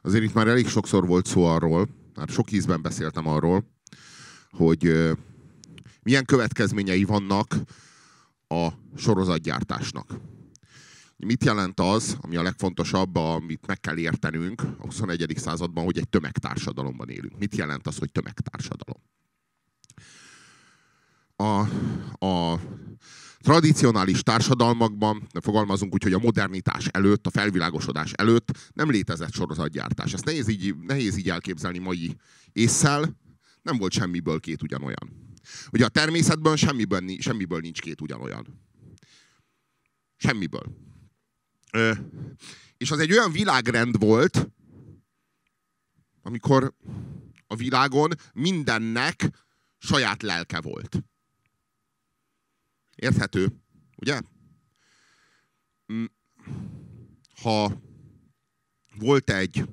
Azért itt már elég sokszor volt szó arról, már sok ízben beszéltem arról, hogy milyen következményei vannak a sorozatgyártásnak. Mit jelent az, ami a legfontosabb, amit meg kell értenünk a 21. században, hogy egy tömegtársadalomban élünk? Mit jelent az, hogy tömegtársadalom? A tradicionális társadalmakban, fogalmazunk úgy, hogy a modernitás előtt, a felvilágosodás előtt nem létezett sorozatgyártás. Ezt nehéz így elképzelni mai ésszel, nem volt semmiből két ugyanolyan. Ugye a természetben semmiből nincs két ugyanolyan. Semmiből. És az egy olyan világrend volt, amikor a világon mindennek saját lelke volt. Érthető, ugye? Ha volt egy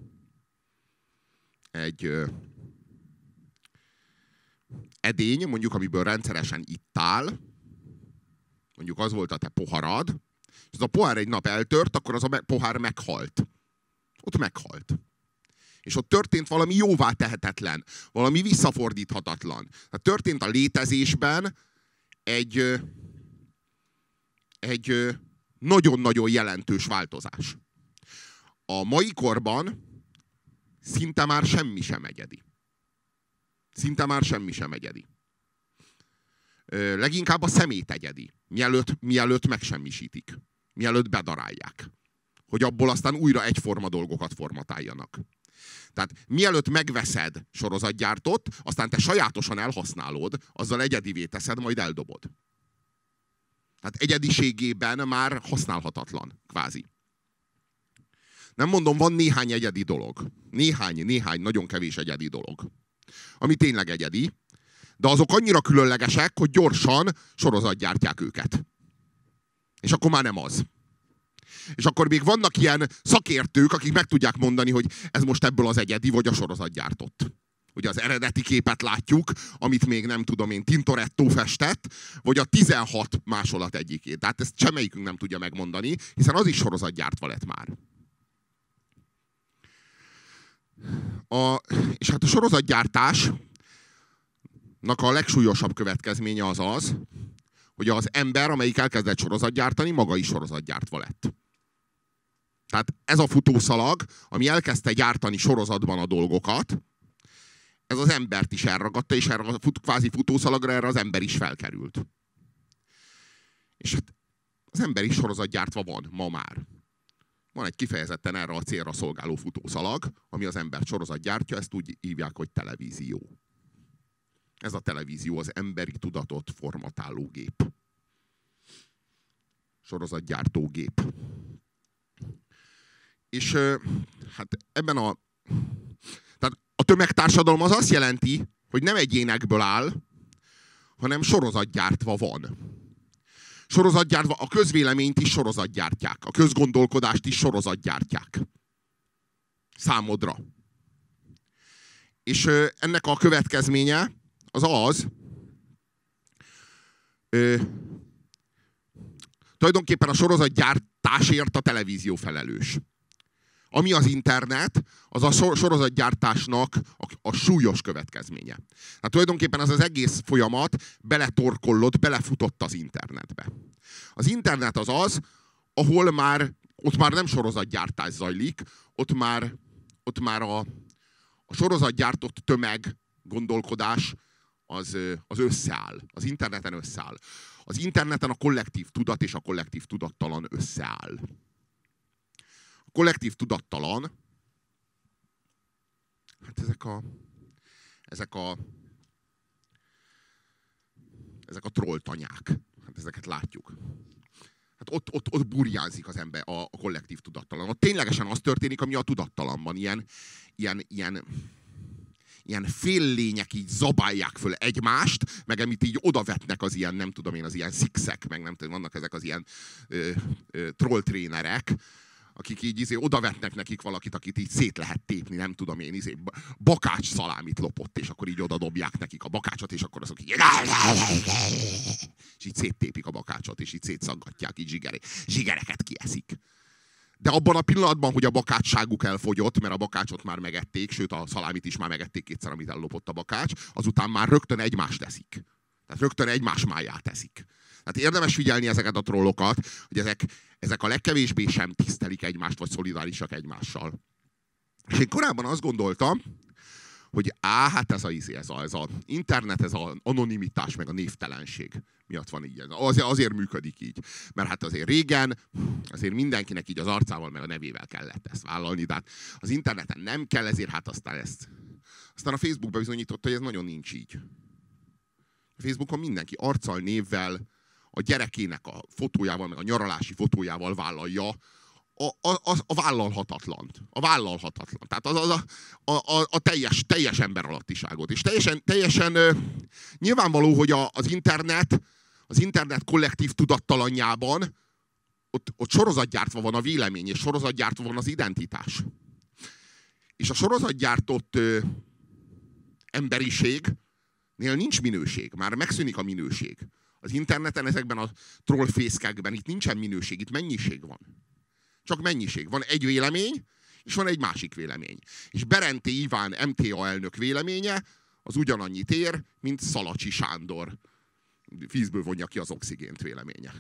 edény, mondjuk, amiből rendszeresen ittál, mondjuk az volt a te poharad, és az a pohár egy nap eltört, akkor az a pohár meghalt. Ott meghalt. És ott történt valami jóvá tehetetlen, valami visszafordíthatatlan. Tehát történt a létezésben egy nagyon-nagyon jelentős változás. A mai korban szinte már semmi sem egyedi. Szinte már semmi sem egyedi. Leginkább a szemét egyedi, mielőtt megsemmisítik. Mielőtt bedarálják. Hogy abból aztán újra egyforma dolgokat formatáljanak. Tehát mielőtt megveszed sorozatgyártót, aztán te sajátosan elhasználod, azzal egyedivé teszed, majd eldobod. Tehát egyediségében már használhatatlan, kvázi. Nem mondom, van néhány egyedi dolog. Néhány nagyon kevés egyedi dolog. Ami tényleg egyedi, de azok annyira különlegesek, hogy gyorsan sorozatgyártják őket. És akkor már nem az. És akkor még vannak ilyen szakértők, akik meg tudják mondani, hogy ez most ebből az egyedi, vagy a sorozatgyártott. Ugye az eredeti képet látjuk, amit még nem tudom én, Tintoretto festett, vagy a 16 másolat egyikét. Tehát ezt semmelyikünk nem tudja megmondani, hiszen az is sorozatgyártva lett már. És hát a sorozatgyártásnak a legsúlyosabb következménye az, hogy az ember, amelyik elkezdett sorozatgyártani, maga is sorozatgyártva lett. Tehát ez a futószalag, ami elkezdte gyártani sorozatban a dolgokat, ez az embert is elragadta, és erre a kvázi futószalagra erre az ember is felkerült. És hát az ember is sorozatgyártva van ma már. Van egy kifejezetten erre a célra szolgáló futószalag, ami az embert sorozatgyártja, ezt úgy hívják, hogy televízió. Ez a televízió az emberi tudatot formatáló gép. Sorozatgyártó gép. És hát ebben tehát a tömegtársadalom az azt jelenti, hogy nem egyénekből áll, hanem sorozatgyártva van. Sorozatgyártva, a közvéleményt is sorozatgyártják. A közgondolkodást is sorozatgyártják. Számodra. És ennek a következménye az, tulajdonképpen a sorozatgyártásért a televízió felelős. Ami az internet, az a sorozatgyártásnak a súlyos következménye. Hát tulajdonképpen az egész folyamat beletorkollott, belefutott az internetbe. Az internet az, ahol ott már nem sorozatgyártás zajlik, ott már a sorozatgyártott tömeg gondolkodás az összeáll. Az interneten összeáll. Az interneten a kollektív tudat és a kollektív tudattalan összeáll. A kollektív tudattalan, hát ezek a trolltanyák. Hát ezeket látjuk. Hát ott burjánzik az ember, a kollektív tudattalan. Ott ténylegesen az történik, ami a tudattalanban. Ilyen féllények így zabálják föl egymást, meg amit így odavetnek az ilyen, nem tudom én, az ilyen szikszek, meg nem tudom, vannak ezek az ilyen trolltrénerek, akik így odavetnek nekik valakit, akit így szét lehet tépni, nem tudom én, bakács szalámit lopott, és akkor így odadobják nekik a bakácsot, és akkor azok így és így széttépik a bakácsot, és így szétszaggatják, így zsigereket kieszik. De abban a pillanatban, hogy a bakácsságuk elfogyott, mert a bakácsot már megették, sőt a szalámit is már megették kétszer, amit ellopott a bakács, azután már rögtön egymást eszik. Tehát rögtön egymás máját eszik. Tehát érdemes figyelni ezeket a trollokat, hogy ezek a legkevésbé sem tisztelik egymást, vagy szolidárisak egymással. És én korábban azt gondoltam, hogy hát ez az internet, ez az anonimitás, meg a névtelenség miatt van így. Azért működik így. Mert hát azért régen, azért mindenkinek így az arcával, meg a nevével kellett ezt vállalni, de hát az interneten nem kell, ezért hát aztán a Facebook bebizonyította, hogy ez nagyon nincs így. A Facebookon mindenki arccal, névvel, a gyerekének a fotójával, meg a nyaralási fotójával vállalja a vállalhatatlant. A vállalhatatlan. Tehát a teljes emberalattiságot. És teljesen nyilvánvaló, hogy az internet kollektív tudattalanjában ott sorozatgyártva van a vélemény, és sorozatgyártva van az identitás. És a sorozatgyártott emberiségnél nincs minőség. Már megszűnik a minőség. Az interneten, ezekben a trollfészkekben itt nincsen minőség, itt mennyiség van. Csak mennyiség. Van egy vélemény, és van egy másik vélemény. És Berenté Iván MTA elnök véleménye az ugyanannyit ér, mint Szalacsi Sándor vízből vonja ki az oxigént véleménye.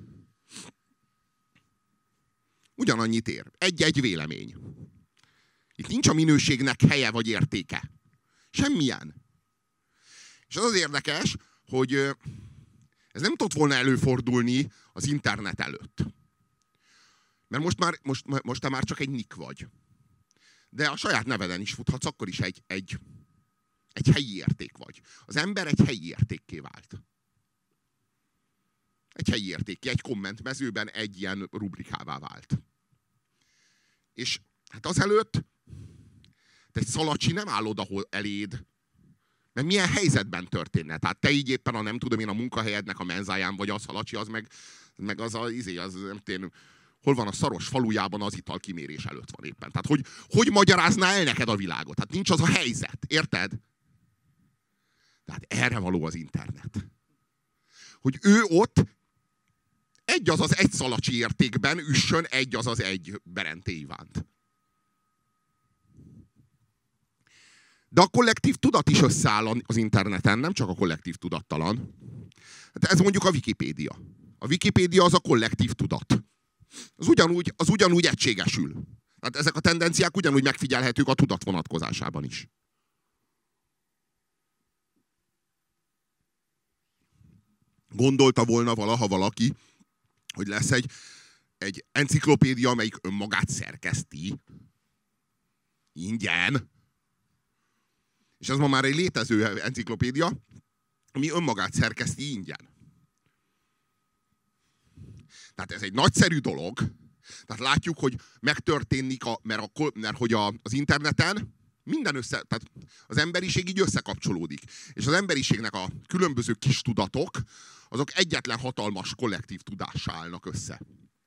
Ugyanannyit ér. Egy-egy vélemény. Itt nincs a minőségnek helye vagy értéke. Semmilyen. És az érdekes, hogy ez nem tudott volna előfordulni az internet előtt. Mert most te már csak egy nick vagy. De a saját neveden is futhatsz, akkor is egy helyi érték vagy. Az ember egy helyi értékké vált. Egy helyi értékké, egy kommentmezőben egy ilyen rubrikává vált. És hát azelőtt te egy Szalacsi nem áll oda eléd, mert milyen helyzetben történne. Tehát te így éppen, nem tudom én, a munkahelyednek a menzáján vagy, a Szalacsi, az meg az nem tudom, hol van a szaros falujában, az italkimérés előtt van éppen. Tehát hogy magyarázná el neked a világot? Hát nincs az a helyzet, érted? Tehát erre való az internet. Hogy ő ott egy Szalacsi értékben üssön egy Berenté Ivánt. De a kollektív tudat is összeáll az interneten, nem csak a kollektív tudattalan. Hát ez mondjuk a Wikipédia. A Wikipédia az a kollektív tudat. Az ugyanúgy egységesül. Tehát ezek a tendenciák ugyanúgy megfigyelhetők a tudat vonatkozásában is. Gondolta volna valaha valaki, hogy lesz egy enciklopédia, amelyik önmagát szerkeszti. Ingyen. És ez ma már egy létező enciklopédia, ami önmagát szerkeszti ingyen. Tehát ez egy nagyszerű dolog. Tehát látjuk, hogy megtörténik, mert hogy az interneten minden tehát az emberiség így összekapcsolódik. És az emberiségnek a különböző kis tudatok, azok egyetlen hatalmas kollektív tudássá állnak össze.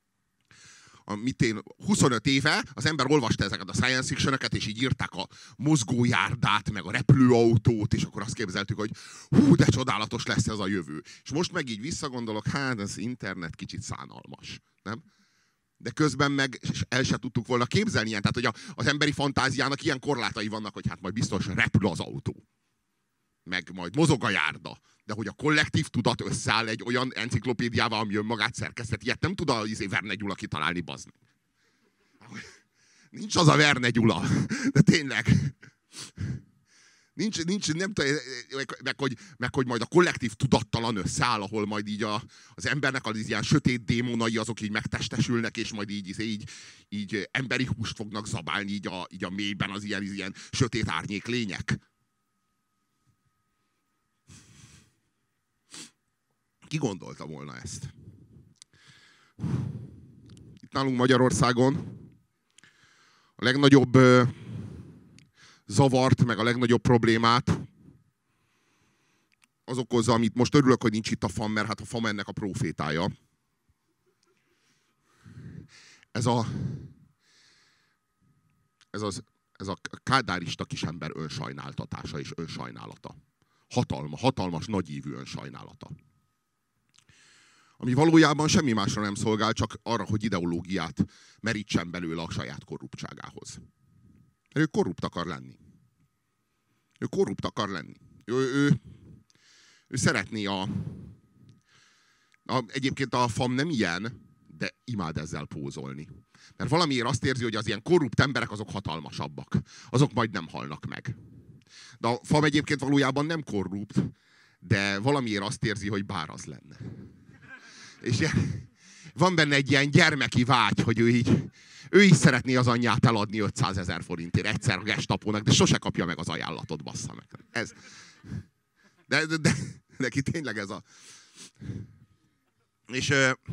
25 éve az ember olvasta ezeket a science fiction-öket, és így írták a mozgójárdát, meg a repülőautót, és akkor azt képzeltük, hogy hú, de csodálatos lesz ez a jövő. És most meg így visszagondolok, hát az internet kicsit szánalmas, nem? De közben meg el se tudtuk volna képzelni ilyen, tehát hogy az emberi fantáziának ilyen korlátai vannak, hogy hát majd biztos repül az autó. Meg majd mozog a járda. De hogy a kollektív tudat összeáll egy olyan enciklopédiával, ami önmagát szerkesztett, ilyet nem tud a Verne Gyula kitalálni, bazd meg. Nincs az a Verne Gyula. De tényleg. Nincs, nem tudom, meg hogy majd a kollektív tudattalan összeáll, ahol majd így az embernek az ilyen sötét démonai, azok így megtestesülnek, és majd így emberi húst fognak zabálni így a mélyben az ilyen sötét árnyék lények. Ki gondolta volna ezt? Itt nálunk Magyarországon a legnagyobb zavart, meg a legnagyobb problémát az okozza, amit most örülök, hogy nincs itt a FAM, mert hát a FAM ennek a prófétája. Ez a kádárista kisember önsajnáltatása és önsajnálata. Hatalmas, nagyívű önsajnálata. ami valójában semmi másra nem szolgál, csak arra, hogy ideológiát merítsen belőle a saját korruptságához. Ő korrupt akar lenni. Ő korrupt akar lenni. Ő szeretné egyébként a FAM nem ilyen, de imád ezzel pózolni. Mert valamiért azt érzi, hogy az ilyen korrupt emberek azok hatalmasabbak. Azok majd nem halnak meg. De a FAM egyébként valójában nem korrupt, de valamiért azt érzi, hogy bár az lenne. És van benne egy ilyen gyermeki vágy, hogy ő is szeretné az anyját eladni 500 000 forintért egyszer a gestapónak, de sose kapja meg az ajánlatot, bassza meg. Ez. De neki tényleg ez a... És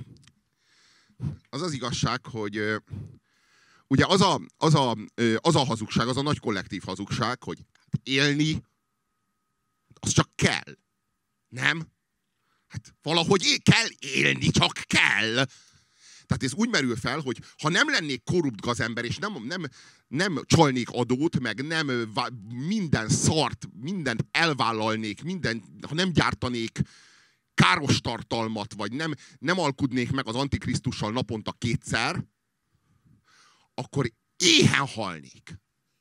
az az igazság, hogy ugye az a hazugság, az a nagy kollektív hazugság, hogy élni, az csak kell. Nem? Hát valahogy kell élni, csak kell. Tehát ez úgy merül fel, hogy ha nem lennék korrupt gazember, és nem csalnék adót, meg nem minden szart, mindent elvállalnék, ha nem gyártanék káros tartalmat, vagy nem alkudnék meg az Antikrisztussal naponta 2-szer, akkor éhen halnék.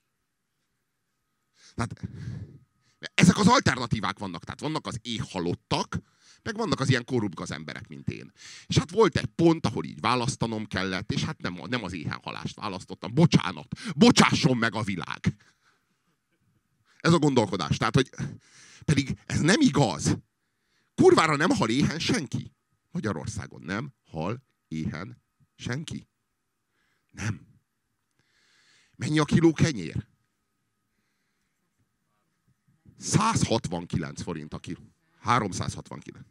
Tehát ezek az alternatívák vannak. Tehát vannak az éhhalottak, meg vannak az ilyen korrupt gazemberek, mint én. És hát volt egy pont, ahol így választanom kellett, és hát nem az éhenhalást választottam. Bocsánat, bocsásson meg a világ. Ez a gondolkodás. Tehát, hogy pedig ez nem igaz. Kurvára nem hal éhen senki. Magyarországon nem hal éhen senki. Nem. Mennyi a kiló kenyér? 169 forint a kiló. 369.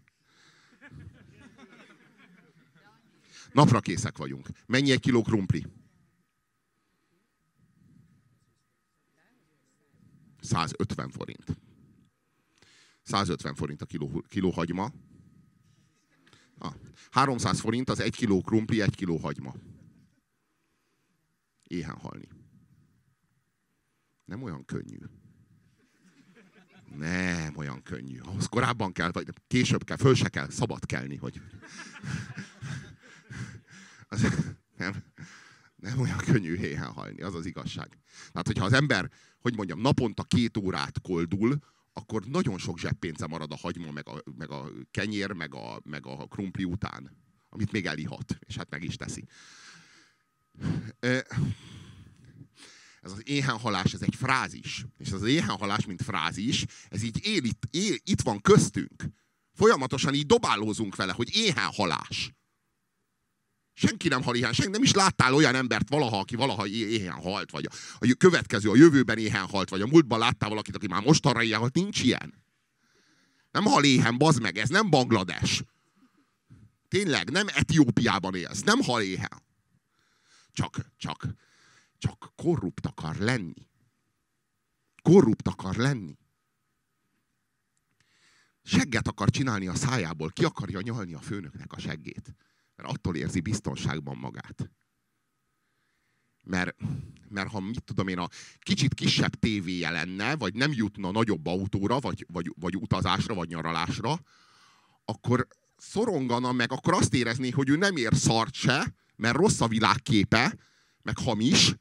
Napra készek vagyunk. Mennyi egy kiló krumpli? 150 forint. 150 forint a kiló hagyma. 300 forint az 1 kiló krumpli, 1 kiló hagyma. Éhen halni. Nem olyan könnyű. Nem olyan könnyű. Ahhoz korábban kell, vagy később kell, föl se kell, szabad kelni, hogy... Nem olyan könnyű éhen halni, az az igazság. Tehát, hogyha az ember, hogy mondjam, naponta 2 órát koldul, akkor nagyon sok zseppénze marad a hagyma, meg a kenyér, meg a krumpli után, amit még elihat, és hát meg is teszi. Ez az éhenhalás, ez egy frázis. És ez az éhenhalás, mint frázis, ez így él itt van köztünk. Folyamatosan így dobálózunk vele, hogy éhenhalás. Senki nem hal éhen, senki nem is láttál olyan embert valaha, aki valaha éhen halt, vagy a következő, a jövőben éhen halt, vagy a múltban láttál valakit, aki már mostanra éhen halt, nincs ilyen. Nem hal éhen, bazd meg, ez nem Banglades. Tényleg, nem Etiópiában élsz, nem hal éhen. Csak korrupt akar lenni. Korrupt akar lenni. Segget akar csinálni a szájából, ki akarja nyalni a főnöknek a seggét. Mert attól érzi biztonságban magát. Mert ha mit tudom én, a kicsit kisebb tévéje lenne, vagy nem jutna nagyobb autóra, vagy utazásra, vagy nyaralásra, akkor szorongana meg, akkor azt érezné, hogy ő nem ér szart se, mert rossz a világképe, meg hamis,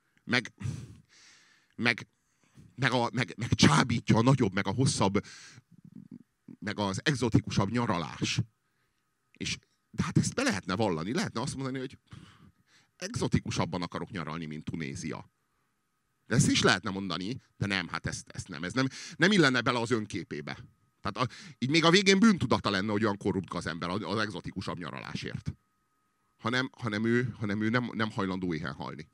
meg csábítja a nagyobb, meg a hosszabb, meg az egzotikusabb nyaralás. De hát ezt be lehetne vallani, lehetne azt mondani, hogy egzotikusabban akarok nyaralni, mint Tunézia. De ezt is lehetne mondani, de nem, hát ezt nem. Ez nem illene bele az önképébe. Tehát így még a végén bűntudata lenne, hogy olyan korrupt gazember az egzotikusabb nyaralásért. Hanem ő nem hajlandó éhen halni.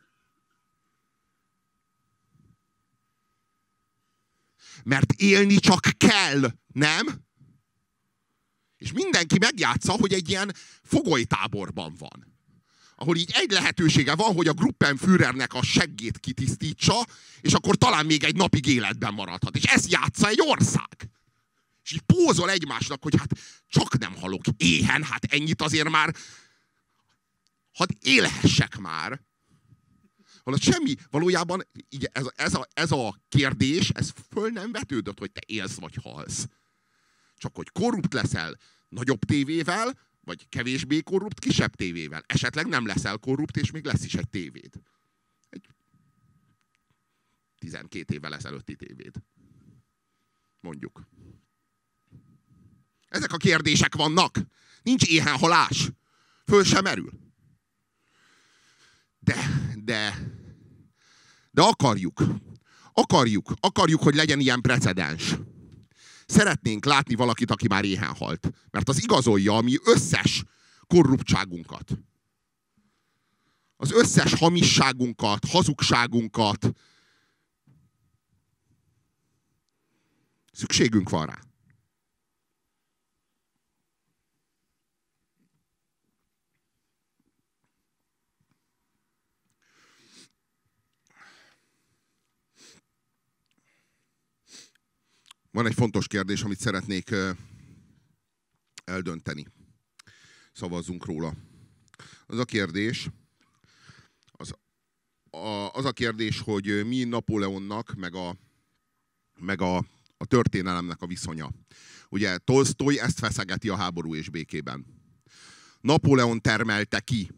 Mert élni csak kell, nem? És mindenki megjátsza, hogy egy ilyen fogolytáborban van. Ahol így egy lehetősége van, hogy a Gruppenführernek a seggét kitisztítsa, és akkor talán még egy napig életben maradhat. És ezt játsza egy ország. És így pózol egymásnak, hogy hát csak nem halok éhen, hát ennyit azért már, hadd élhessek már. Holott semmi, valójában így ez a kérdés, ez föl nem vetődött, hogy te élsz vagy halsz. Csak hogy korrupt leszel nagyobb tévével, Vagy kevésbé korrupt, kisebb tévével. Esetleg nem leszel korrupt, és még lesz is egy tévéd. Egy 12 évvel ezelőtti tévéd. Mondjuk. Ezek a kérdések vannak. Nincs éhenhalás. Föl sem merül. De akarjuk. Akarjuk, hogy legyen ilyen precedens. Szeretnénk látni valakit, aki már éhen halt. Mert az igazolja a mi összes korruptságunkat. Az összes hamisságunkat, hazugságunkat. Szükségünk van rá. Van egy fontos kérdés, amit szeretnék eldönteni. Szavazzunk róla. Az a kérdés, hogy mi Napóleonnak, meg a történelemnek a viszonya. Ugye Tolsztoj ezt feszegeti a Háború és békében. Napóleon termelte ki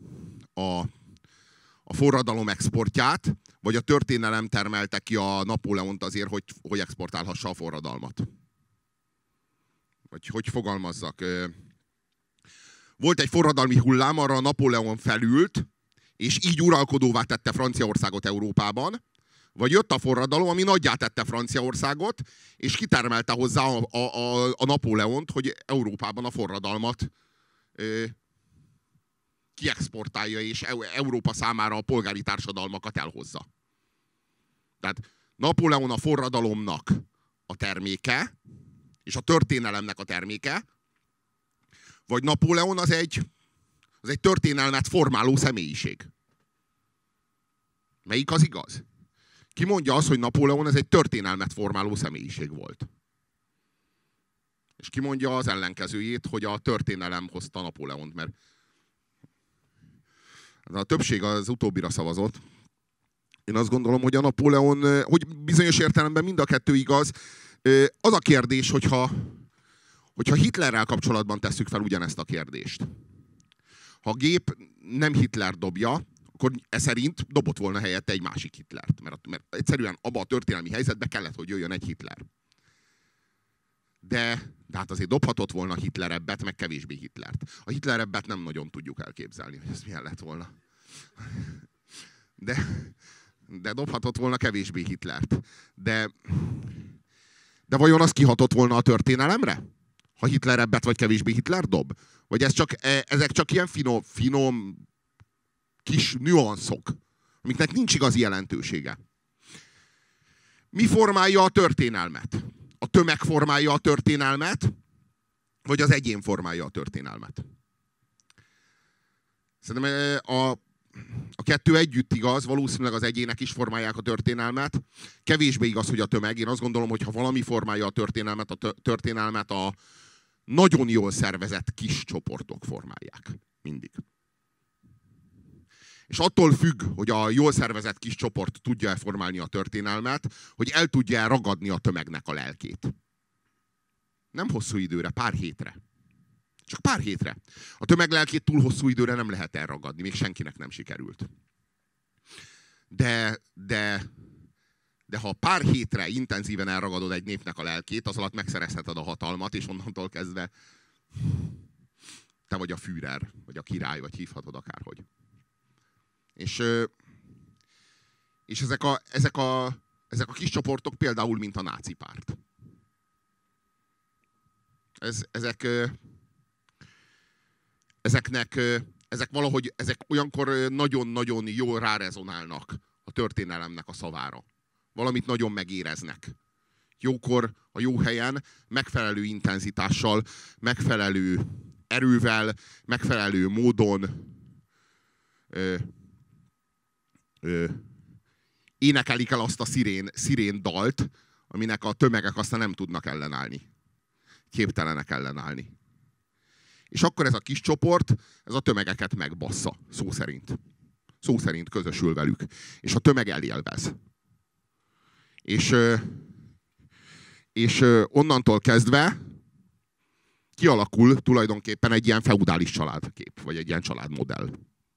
a forradalom exportját, vagy a történelem termelte ki a Napóleont azért, hogy exportálhassa a forradalmat. Vagy hogy fogalmazzak. Volt egy forradalmi hullám, arra a Napóleon felült, és így uralkodóvá tette Franciaországot Európában, vagy jött a forradalom, ami nagyjá tette Franciaországot, és kitermelte hozzá a Napóleont, hogy Európában a forradalmat kiexportálja, és Európa számára a polgári társadalmakat elhozza. Tehát Napóleon a forradalomnak a terméke, és a történelemnek a terméke, vagy Napóleon az egy történelmet formáló személyiség. Melyik az igaz? Ki mondja azt, hogy Napóleon ez egy történelmet formáló személyiség volt? És ki mondja az ellenkezőjét, hogy a történelem hozta Napóleont, mert a többség az utóbbira szavazott. Én azt gondolom, hogy a Napóleon, hogy bizonyos értelemben mind a kettő igaz. Az a kérdés, hogyha Hitlerrel kapcsolatban tesszük fel ugyanezt a kérdést. Ha a gép nem Hitler dobja, akkor ez szerint dobott volna helyette egy másik Hitlert. Mert egyszerűen abba a történelmi helyzetbe kellett, hogy jöjjön egy Hitler. De hát azért dobhatott volna Hitlerebbet, meg kevésbé Hitlert. A Hitlerebbet nem nagyon tudjuk elképzelni, hogy ez milyen lett volna. De dobhatott volna kevésbé Hitlert. De vajon az kihatott volna a történelemre? Ha Hitlerebbet vagy kevésbé Hitler dob? Vagy ezek csak ilyen finom kis nüanszok, amiknek nincs igazi jelentősége. Mi formálja a történelmet? A tömeg formálja a történelmet, vagy az egyén formálja a történelmet? Szerintem a kettő együtt igaz, valószínűleg az egyének is formálják a történelmet. Kevésbé igaz, hogy a tömeg. Én azt gondolom, hogy ha valami formálja a történelmet a nagyon jól szervezett kis csoportok formálják. Mindig. És attól függ, hogy a jól szervezett kis csoport tudja-e formálni a történelmet, hogy el tudja-e ragadni a tömegnek a lelkét. Nem hosszú időre, pár hétre. Csak pár hétre. A tömeg lelkét túl hosszú időre nem lehet elragadni, még senkinek nem sikerült. De ha pár hétre intenzíven elragadod egy népnek a lelkét, az alatt megszerezheted a hatalmat, és onnantól kezdve te vagy a Führer, vagy a király, vagy hívhatod akárhogy. És ezek a kis csoportok például, mint a náci párt. Ezek olyankor nagyon-nagyon jól rárezonálnak a történelemnek a szavára. Valamit nagyon megéreznek. Jókor, a jó helyen, megfelelő intenzitással, megfelelő erővel, megfelelő módon énekelik el azt a szirén dalt, aminek a tömegek aztán nem tudnak ellenállni. Képtelenek ellenállni. És akkor ez a kis csoport, ez a tömegeket megbassza, szó szerint. Szó szerint közösül velük. És a tömeg elélvez. És onnantól kezdve kialakul tulajdonképpen egy ilyen feudális családkép, vagy egy ilyen családmodell.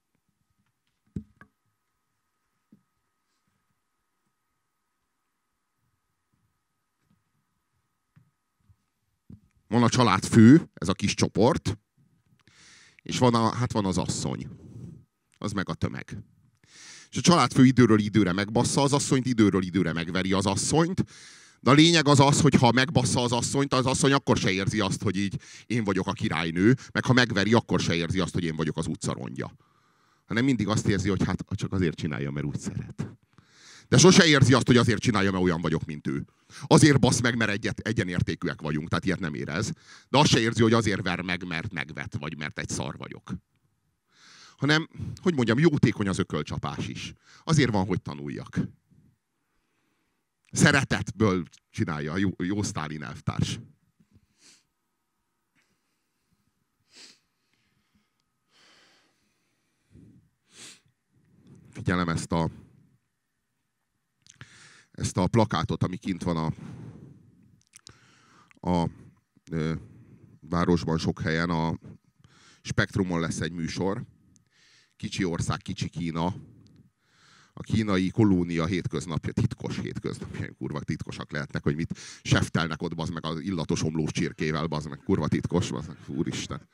Van a családfő, ez a kis csoport, és van az asszony. Az meg a tömeg. És a családfő időről időre megbassza az asszonyt, időről időre megveri az asszonyt, de a lényeg az, hogy ha megbassza az asszonyt, az asszony akkor se érzi azt, hogy így én vagyok a királynő, meg ha megveri, akkor se érzi azt, hogy én vagyok az utcarongya. Hanem mindig azt érzi, hogy hát csak azért csinálja, mert úgy szeret. De sose érzi azt, hogy azért csinálja, mert olyan vagyok, mint ő. Azért basz meg, mert egyenértékűek vagyunk, tehát ilyet nem érez. De azt se érzi, hogy azért ver meg, mert megvet, vagy mert egy szar vagyok. Hanem, hogy mondjam, jótékony az ökölcsapás is. Azért van, hogy tanuljak. Szeretetből csinálja a jó Sztálin elvtárs. Figyelem ezt a plakátot, ami kint van a városban sok helyen. A Spektrumon lesz egy műsor. Kicsi ország, kicsi Kína. A kínai kolónia hétköznapja, titkos hétköznapja, kurva titkosak lehetnek, hogy mit seftelnek ott, bazd meg az illatos omlós csirkével, bazd meg, kurva titkos, bazd meg, úristen.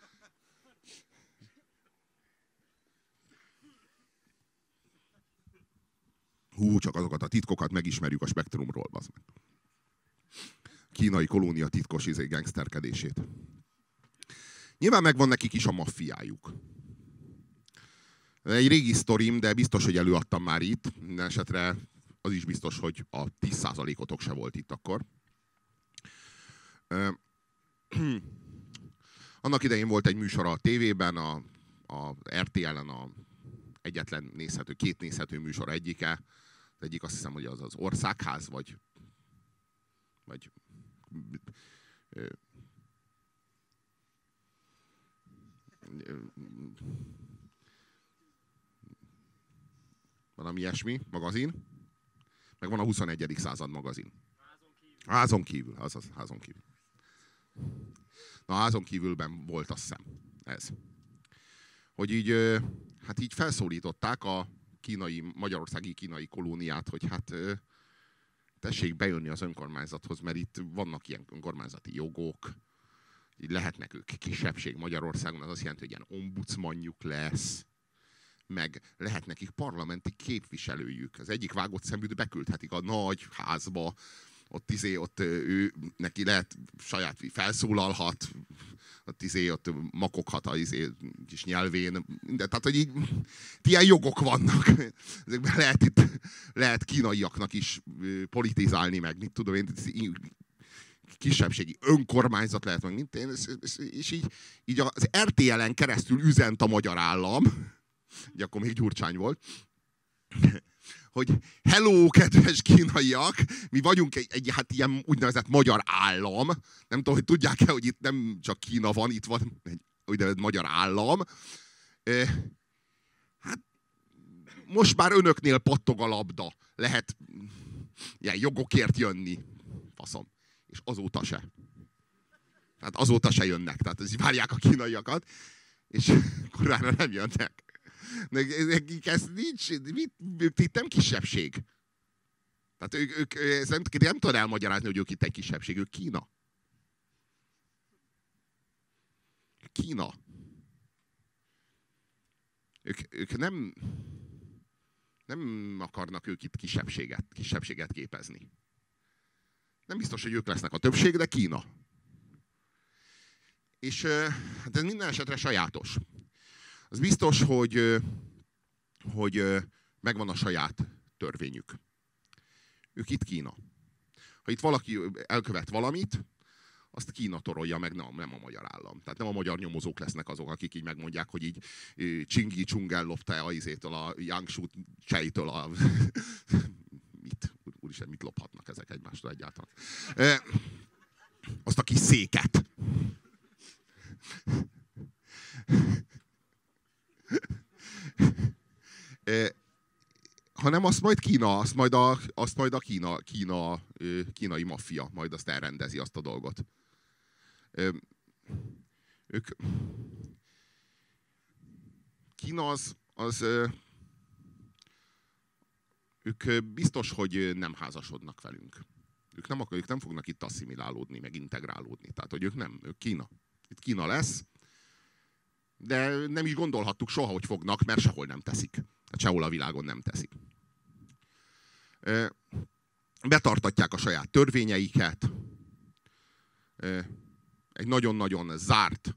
Csak azokat a titkokat megismerjük a Spektrumról, bazd meg. Kínai kolónia titkos gangsterkedését. Nyilván megvan nekik is a maffiájuk. Egy régi sztorim, de biztos, hogy előadtam már itt. Minden esetre az is biztos, hogy a 10%-otok se volt itt akkor. Annak idején volt egy műsor a tévében, a RTL-en egyetlen nézhető, két nézhető műsor egyike. Az egyik azt hiszem, hogy az Országház, vagy valami ilyesmi magazin, meg van a 21. század magazin. Házon kívül, azaz, házon kívül. Na, házon kívülben volt, azt hiszem, ez. Hogy így, hát így felszólították a magyarországi kínai kolóniát, hogy hát tessék bejönni az önkormányzathoz, mert itt vannak ilyen önkormányzati jogok, így lehetnek ők kisebbség Magyarországon, az azt jelenti, hogy ilyen ombudsmanjuk lesz, meg lehet nekik parlamenti képviselőjük. Az egyik vágott szeműt beküldhetik a nagy házba, ott ő neki lehet saját felszólalhat, ott makoghat a kis nyelvén. De, tehát, hogy így ilyen jogok vannak. Ezekben lehet kínaiaknak is politizálni, meg mit tudom én, kisebbségi önkormányzat lehet meg, mint én. És így az RTL-en keresztül üzent a magyar állam, ugye akkor még Gyurcsány volt, hogy hello, kedves kínaiak, mi vagyunk egy hát ilyen úgynevezett magyar állam. Nem tudom, hogy tudják-e, hogy itt nem csak Kína van, itt van egy úgynevezett magyar állam. Hát most már önöknél pattog a labda. Lehet ilyen jogokért jönni. Faszom. És azóta se. Tehát azóta se jönnek. Tehát ezt várják a kínaiakat, és kurvára nem jönnek. Nekik ez nincs, ők itt nem kisebbség. Tehát ők nem tudod elmagyarázni, hogy ők itt egy kisebbség, ők Kína. Kína. Ők nem akarnak ők itt kisebbséget képezni. Nem biztos, hogy ők lesznek a többség, de Kína. És hát ez minden esetre sajátos. Az biztos, hogy megvan a saját törvényük. Ők itt Kína. Ha itt valaki elkövet valamit, azt Kína torolja meg, nem a magyar állam. Tehát nem a magyar nyomozók lesznek azok, akik így megmondják, hogy így Csingi Csungel lopta a Yangshu Csejtől a... Úristen, mit lophatnak ezek egymástól egyáltalán? Azt a kis széket. Hanem azt majd Kína, azt majd a kínai maffia, majd azt elrendezi azt a dolgot. ők Kína ők biztos, hogy nem házasodnak velünk. Ők nem fognak itt asszimilálódni, meg integrálódni. Tehát, hogy ők Kína. Itt Kína lesz, de nem is gondolhattuk soha, hogy fognak, mert sehol nem teszik. Hát sehol a világon nem teszik. Betartatják a saját törvényeiket, egy nagyon-nagyon zárt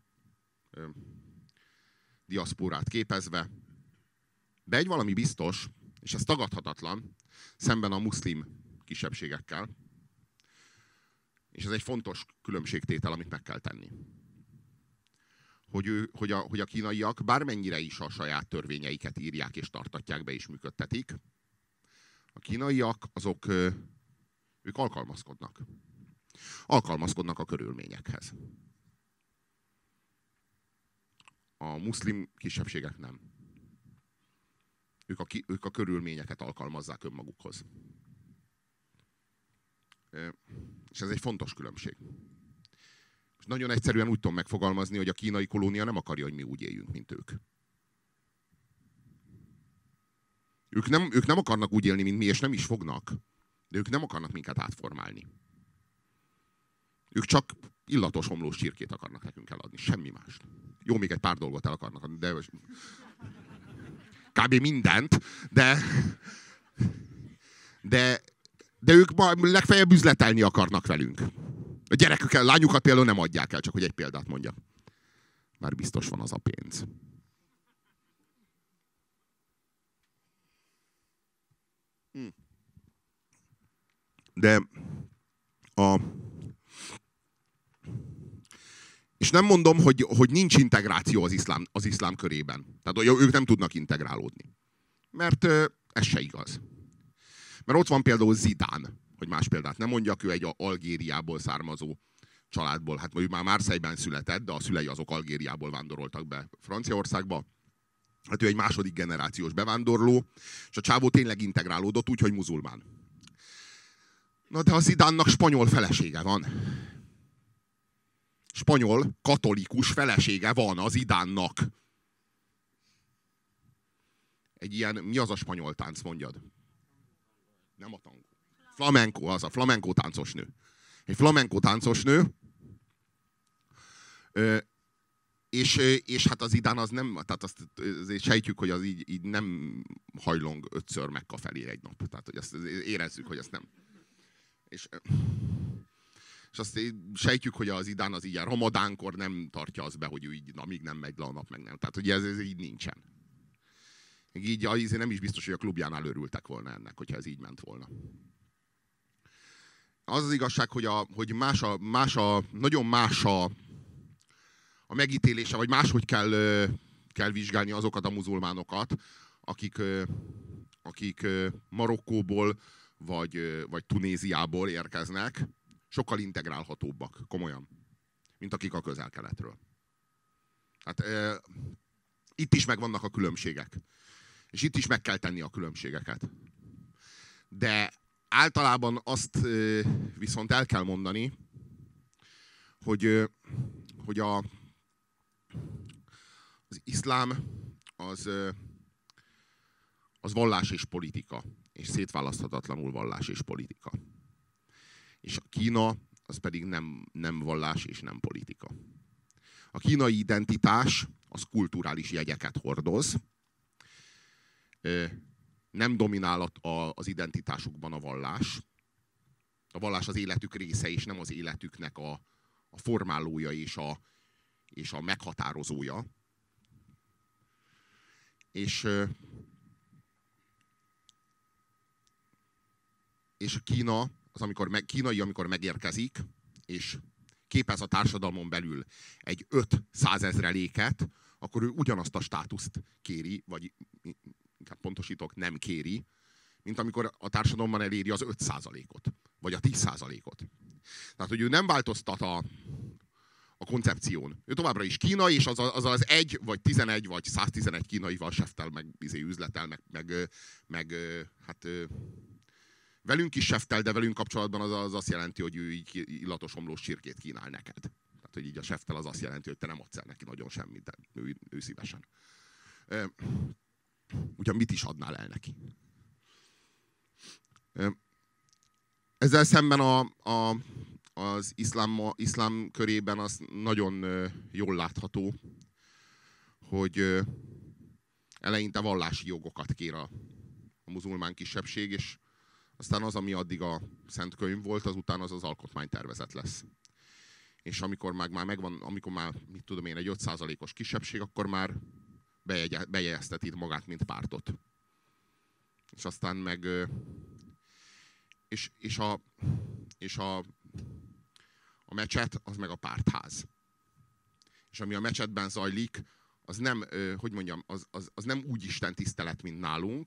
diaszpórát képezve, de egy valami biztos, és ez tagadhatatlan, szemben a muszlim kisebbségekkel, és ez egy fontos különbségtétel, amit meg kell tenni. Hogy a kínaiak bármennyire is a saját törvényeiket írják és tartatják be és működtetik, a kínaiak ők alkalmazkodnak. Alkalmazkodnak a körülményekhez. A muszlim kisebbségek nem. Ők a körülményeket alkalmazzák önmagukhoz. És ez egy fontos különbség. És nagyon egyszerűen úgy tudom megfogalmazni, hogy a kínai kolónia nem akarja, hogy mi úgy éljünk, mint ők. Ők nem akarnak úgy élni, mint mi, és nem is fognak. De ők nem akarnak minket átformálni. Ők csak illatos homlós csirkét akarnak nekünk eladni, semmi más. Jó, még egy pár dolgot el akarnak adni, de kb. Mindent, de ők legfeljebb üzletelni akarnak velünk. A gyerekükkel, lányukat például nem adják el, csak hogy egy példát mondjak. Már biztos van az a pénz. De és nem mondom, hogy nincs integráció az iszlám körében. Tehát ők nem tudnak integrálódni. Mert ez se igaz. Mert ott van például Zidane, hogy más példát nem mondjak, ő egy Algériából származó családból. Hát ő már Marseille-ben született, de a szülei azok Algériából vándoroltak be Franciaországba. Hát ő egy második generációs bevándorló, és a csávó tényleg integrálódott úgy, hogy muzulmán. Na de a Zidane-nak spanyol felesége van. Spanyol, katolikus felesége van az Zidane-nak. Egy ilyen, mi az a spanyol tánc, mondjad? Nem a tangó. Flamenco, az a flamenco táncosnő. Egy flamenco táncosnő, és hát az Zidane az nem, tehát azt sejtjük, hogy az így nem hajlong 5-ször Mekka felé egy nap. Tehát, hogy azt érezzük, hogy ezt nem. És azt sejtjük, hogy az Zidane az ilyen ramadánkor nem tartja azt be, hogy ő így, amíg nem megy le a nap, meg nem. Tehát, hogy ez így nincsen. Így nem is biztos, hogy a klubjánál örültek volna ennek, hogyha ez így ment volna. Az igazság, hogy nagyon más a megítélése, vagy máshogy kell vizsgálni azokat a muzulmánokat, akik Marokkóból vagy Tunéziából érkeznek, sokkal integrálhatóbbak, komolyan, mint akik a Közel-Keletről. Hát itt is megvannak a különbségek. És itt is meg kell tenni a különbségeket. De általában azt viszont el kell mondani, hogy az iszlám az vallás és politika. És szétválaszthatatlanul vallás és politika. És a Kína az pedig nem vallás és nem politika. A kínai identitás az kulturális jegyeket hordoz. Nem dominál az identitásukban a vallás. A vallás az életük része, és nem az életüknek a formálója és a meghatározója. És Kína, amikor megérkezik, és képez a társadalmon belül egy 500 000-et, akkor ő ugyanazt a státuszt kéri, vagy inkább pontosítok, nem kéri, mint amikor a társadalomban eléri az 5%-ot, vagy a 10%-ot. Tehát, hogy ő nem változtat a koncepción. Ő továbbra is kínai, és az 1, vagy 11, vagy 111 kínaival seftel, meg üzletel, meg hát velünk is seftel, de velünk kapcsolatban az azt jelenti, hogy ő így illatos homlós csirkét kínál neked. Tehát, hogy így a seftel az azt jelenti, hogy te nem adsz el neki nagyon semmit, de ő szívesen. Ugyan mit is adnál el neki? Ezzel szemben az iszlám körében az nagyon jól látható, hogy eleinte vallási jogokat kér a muzulmán kisebbség, és aztán az, ami addig a Szent Könyv volt, azután az alkotmánytervezet lesz. És amikor már megvan, amikor már, mit tudom én, egy 5%-os kisebbség, akkor már bejegyezteti magát, mint pártot. És aztán meg és a mecset, az meg a pártház. És ami a mecsetben zajlik, az nem, hogy mondjam, az nem úgy Isten tisztelet, mint nálunk,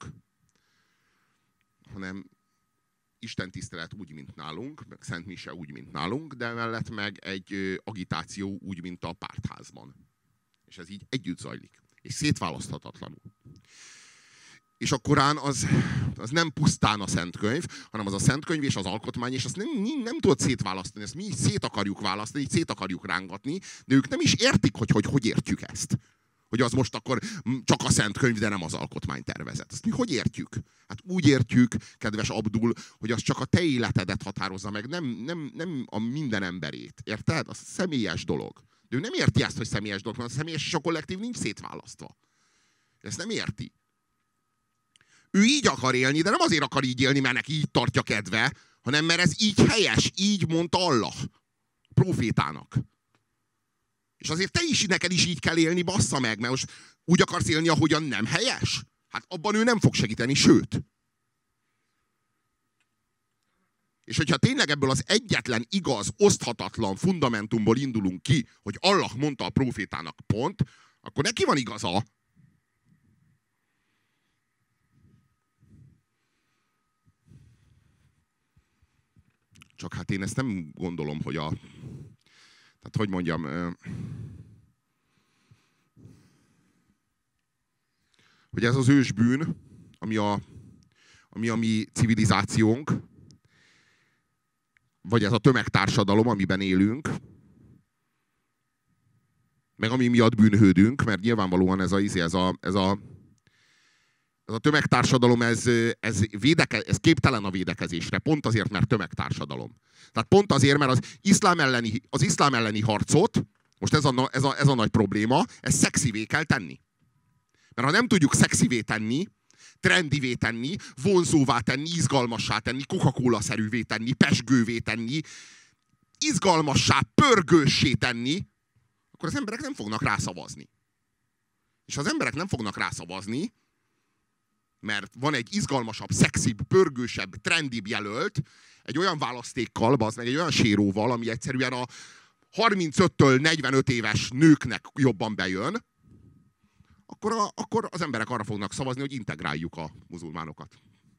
hanem Isten tisztelet úgy, mint nálunk, meg Szent Mise úgy, mint nálunk, de mellett meg egy agitáció úgy, mint a pártházban. És ez így együtt zajlik. És szétválaszthatatlanul. És a Korán az nem pusztán a Szentkönyv, hanem az a Szentkönyv és az alkotmány, és azt nem tudod szétválasztani, ezt mi így szét akarjuk választani, így szét akarjuk rángatni, de ők nem is értik, hogy értjük ezt. Hogy az most akkor csak a Szentkönyv, de nem az alkotmánytervezet. Ezt mi hogy értjük? Hát úgy értjük, kedves Abdul, hogy az csak a te életedet határozza meg, nem a minden emberét. Érted? Az személyes dolog. De ő nem érti ezt, hogy személyes dolog, mert a személyes és a kollektív nincs szétválasztva. Ezt nem érti. Ő így akar élni, de nem azért akar így élni, mert neki így tartja kedve, hanem mert ez így helyes, így mondta Allah profétának. És azért te is, neked is így kell élni, bassza meg, mert most úgy akarsz élni, ahogyan nem helyes? Hát abban ő nem fog segíteni, sőt. És hogyha tényleg ebből az egyetlen igaz, oszthatatlan fundamentumból indulunk ki, hogy Allah mondta a profétának pont, akkor neki van igaza. Csak hát én ezt nem gondolom, hogy tehát hogy mondjam... hogy ez az ősbűn, ami a mi civilizációnk, vagy ez a tömegtársadalom, amiben élünk, meg ami miatt bűnhődünk, mert nyilvánvalóan ez a tömegtársadalom, ez képtelen a védekezésre, pont azért, mert tömegtársadalom. Tehát pont azért, mert az iszlám elleni harcot, most ez a nagy probléma, ezt szexivé kell tenni. Mert ha nem tudjuk szexivé tenni, trendivé tenni, vonzóvá tenni, izgalmassá tenni, Coca-Cola-szerűvé tenni, pezsgővé tenni, izgalmassá, pörgőssé tenni, akkor az emberek nem fognak rászavazni. És ha az emberek nem fognak rászavazni, mert van egy izgalmasabb, szexibb, pörgősebb, trendibb jelölt, egy olyan választékkal, meg egy olyan séróval, ami egyszerűen a 35-től 45 éves nőknek jobban bejön, akkor az emberek arra fognak szavazni, hogy integráljuk a muzulmánokat.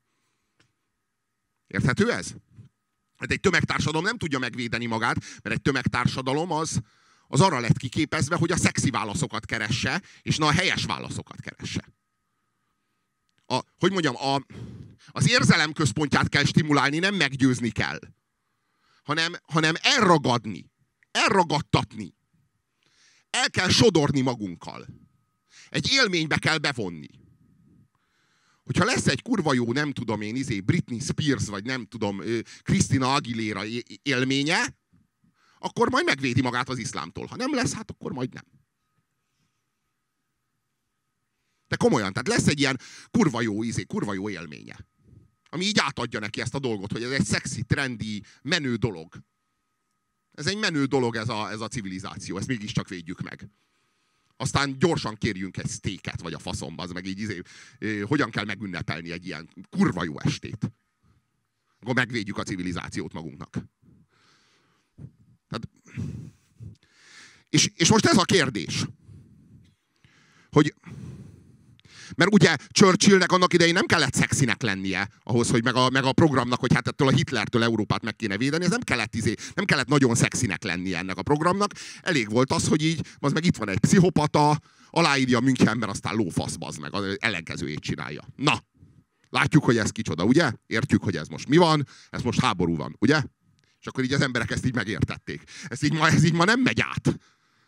Érthető ez? Hát egy tömegtársadalom nem tudja megvédeni magát, mert egy tömegtársadalom az arra lett kiképezve, hogy a szexi válaszokat keresse, és a helyes válaszokat keresse. Hogy mondjam, az érzelem központját kell stimulálni, nem meggyőzni kell. Hanem elragadni, elragadtatni. El kell sodorni magunkkal. Egy élménybe kell bevonni. Hogyha lesz egy kurva jó, nem tudom én, Britney Spears, vagy nem tudom, Christina Aguilera élménye, akkor majd megvédi magát az iszlámtól. Ha nem lesz, hát akkor majd nem. De komolyan, tehát lesz egy ilyen kurva jó élménye. Ami így átadja neki ezt a dolgot, hogy ez egy szexi, trendi, menő dolog. Ez egy menő dolog ez a civilizáció, ezt mégiscsak védjük meg. Aztán gyorsan kérjünk egy sztéket, vagy a faszomba, az meg így hogyan kell megünnepelni egy ilyen kurva jó estét. Akkor megvédjük a civilizációt magunknak. Tehát, és most ez a kérdés, hogy mert ugye Churchillnek annak idején nem kellett szexinek lennie ahhoz, hogy meg a programnak, hogy hát ettől a Hitlertől Európát meg kéne védeni, ez nem kellett nagyon szexinek lennie ennek a programnak. Elég volt az, hogy így, az meg itt van egy pszichopata, aláírja Münchenben, aztán lófasz, bazd meg, az ellenkezőjét csinálja. Na, látjuk, hogy ez kicsoda, ugye? Értjük, hogy ez most mi van, ez most háború van, ugye? És akkor így az emberek ezt így megértették. Ez így ma nem megy át.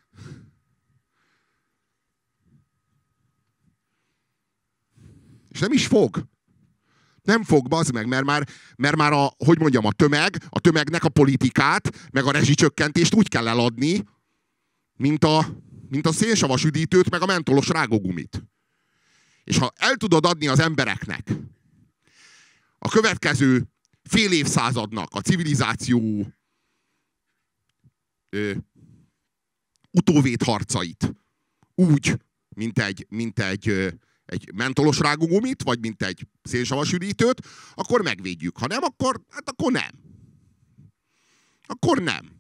És nem is fog. Nem fog, bazd meg, mert már a tömegnek a politikát, meg a rezsicsökkentést úgy kell eladni, mint a szénsavas üdítőt, meg a mentolos rágógumit. És ha el tudod adni az embereknek a következő fél évszázadnak a civilizáció utóvédharcait úgy, mint egy mentolos rágógumit, vagy mint egy szénsavas üdítőt, akkor megvédjük. Ha nem, akkor nem. Akkor nem.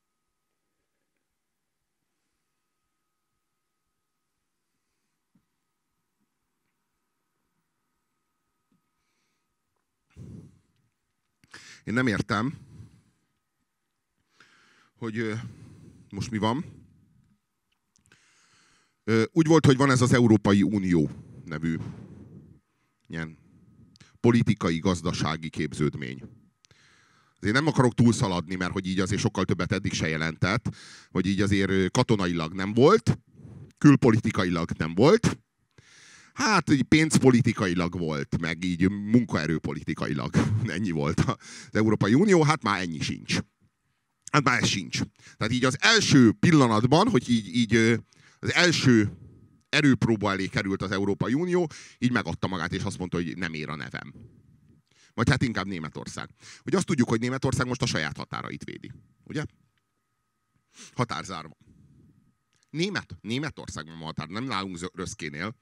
Én nem értem, hogy most mi van. Úgy volt, hogy van ez az Európai Unió nevű ilyen politikai, gazdasági képződmény. Azért nem akarok túlszaladni, mert hogy így azért sokkal többet eddig se jelentett, hogy így azért katonailag nem volt, külpolitikailag nem volt, hát így pénzpolitikailag volt, meg így munkaerőpolitikailag. Ennyi volt az Európai Unió, hát már ennyi sincs. Hát már ez sincs. Tehát így az első pillanatban, hogy így az első erőpróba elé került az Európai Unió, így megadta magát, és azt mondta, hogy nem ér a nevem. Vagy hát inkább Németország. Ugye azt tudjuk, hogy Németország most a saját határait védi. Ugye? Határzárva. Németországban van határ, nem nálunk Röszkénél.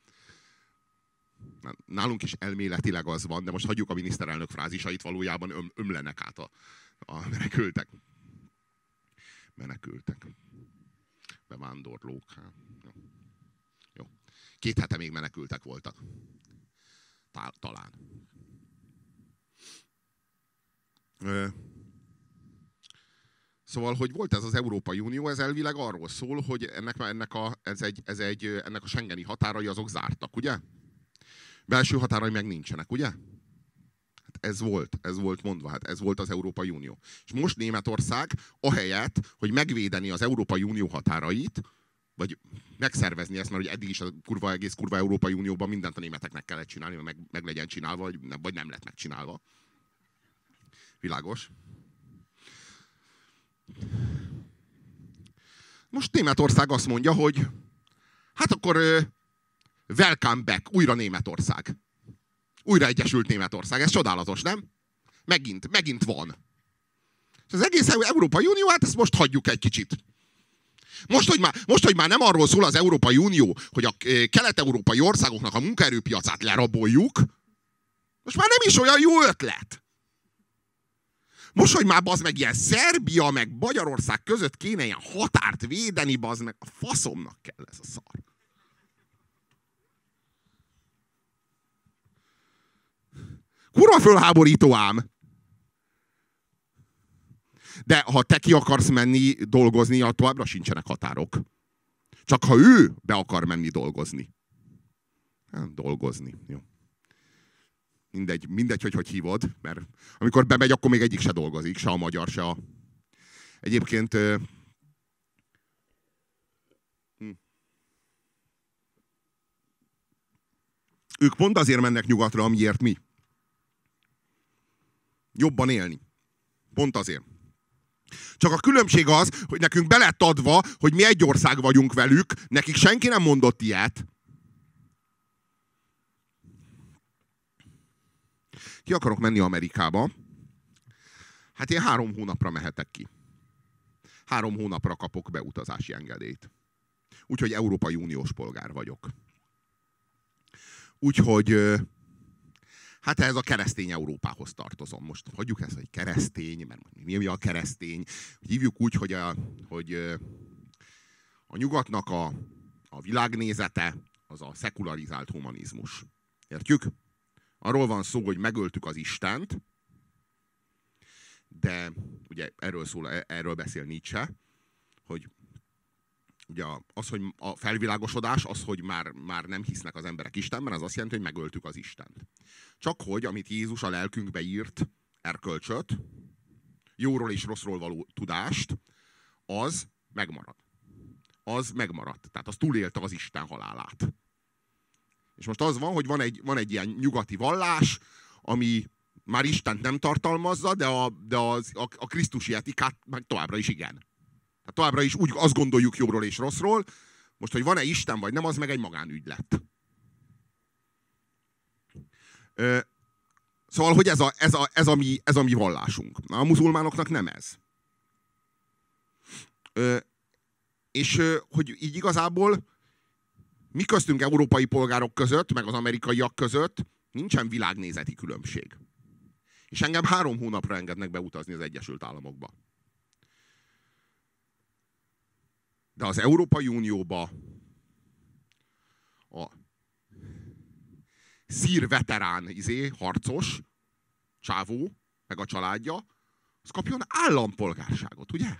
Nálunk is elméletileg az van, de most hagyjuk a miniszterelnök frázisait, valójában ömlenek át a menekültek. Menekültek. Bevándorlók. Hát. Jó. 2 hete még menekültek voltak. Talán. Szóval, hogy volt ez az Európai Unió, ez elvileg arról szól, hogy ennek a schengeni határai azok zártak, ugye? Belső határai meg nincsenek, ugye? Hát ez volt mondva, hát ez volt az Európai Unió. És most Németország, ahelyett, hogy megvédeni az Európai Unió határait, vagy megszervezni ezt, mert ugye eddig is a egész kurva Európai Unióban mindent a németeknek kellett csinálni, meg legyen csinálva, vagy nem lett megcsinálva. Világos? Most Németország azt mondja, hogy hát akkor welcome back, újra Németország. Újra egyesült Németország. Ez csodálatos, nem? Megint van. És az egész Európai Unió, hát ezt most hagyjuk egy kicsit. Most, hogy már nem arról szól az Európai Unió, hogy a kelet-európai országoknak a munkaerőpiacát leraboljuk, most már nem is olyan jó ötlet. Most, hogy már bazd meg ilyen Szerbia meg Magyarország között kéne ilyen határt védeni, bazd meg, a faszomnak kell ez a szar. Kurva fölháborító ám. De ha te ki akarsz menni dolgozni, továbbra sincsenek határok. Csak ha ő be akar menni dolgozni. Hát, dolgozni, jó. Mindegy, hogy hívod, mert amikor bemegy, akkor még egyik se dolgozik, se a magyar, se a... Egyébként... Ők pont azért mennek nyugatra, amiért mi. Jobban élni. Pont azért. Csak a különbség az, hogy nekünk be lett adva, hogy mi egy ország vagyunk velük, nekik senki nem mondott ilyet. Ki akarok menni Amerikába? Hát én 3 hónapra mehetek ki. 3 hónapra kapok beutazási engedélyt. Úgyhogy Európai Uniós polgár vagyok. Úgyhogy hát ehhez a keresztény Európához tartozom. Most hagyjuk ezt, hogy keresztény, mert mi a keresztény? Hívjuk úgy, hogy a nyugatnak a világnézete az a szekularizált humanizmus. Értjük? Arról van szó, hogy megöltük az Istent, de ugye erről beszél Nietzsche, hogy ugye az, hogy a felvilágosodás, az, hogy már nem hisznek az emberek Istenben, az azt jelenti, hogy megöltük az Istent. Csak hogy, amit Jézus a lelkünkbe írt erkölcsöt, jóról és rosszról való tudást, az megmarad. Az megmaradt. Tehát az túlélte az Isten halálát. És most az van, hogy van egy ilyen nyugati vallás, ami már Istent nem tartalmazza, de a krisztusi etikát meg továbbra is igen. Tehát továbbra is úgy azt gondoljuk jóról és rosszról. Most, hogy van-e Isten vagy nem, az meg egy magánügylet. Szóval, hogy ez a mi vallásunk. A muzulmánoknak nem ez. És hogy így igazából mi köztünk európai polgárok között, meg az amerikaiak között nincsen világnézeti különbség. És engem 3 hónapra engednek beutazni az Egyesült Államokba. De az Európai Unióba a szír veterán harcos, csávó, meg a családja, az kapjon állampolgárságot, ugye?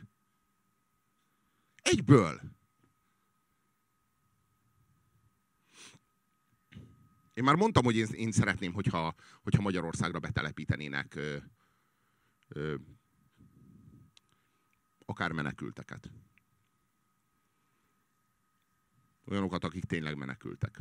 Egyből. Én már mondtam, hogy én szeretném, hogyha Magyarországra betelepítenének akár menekülteket. Olyanokat, akik tényleg menekültek.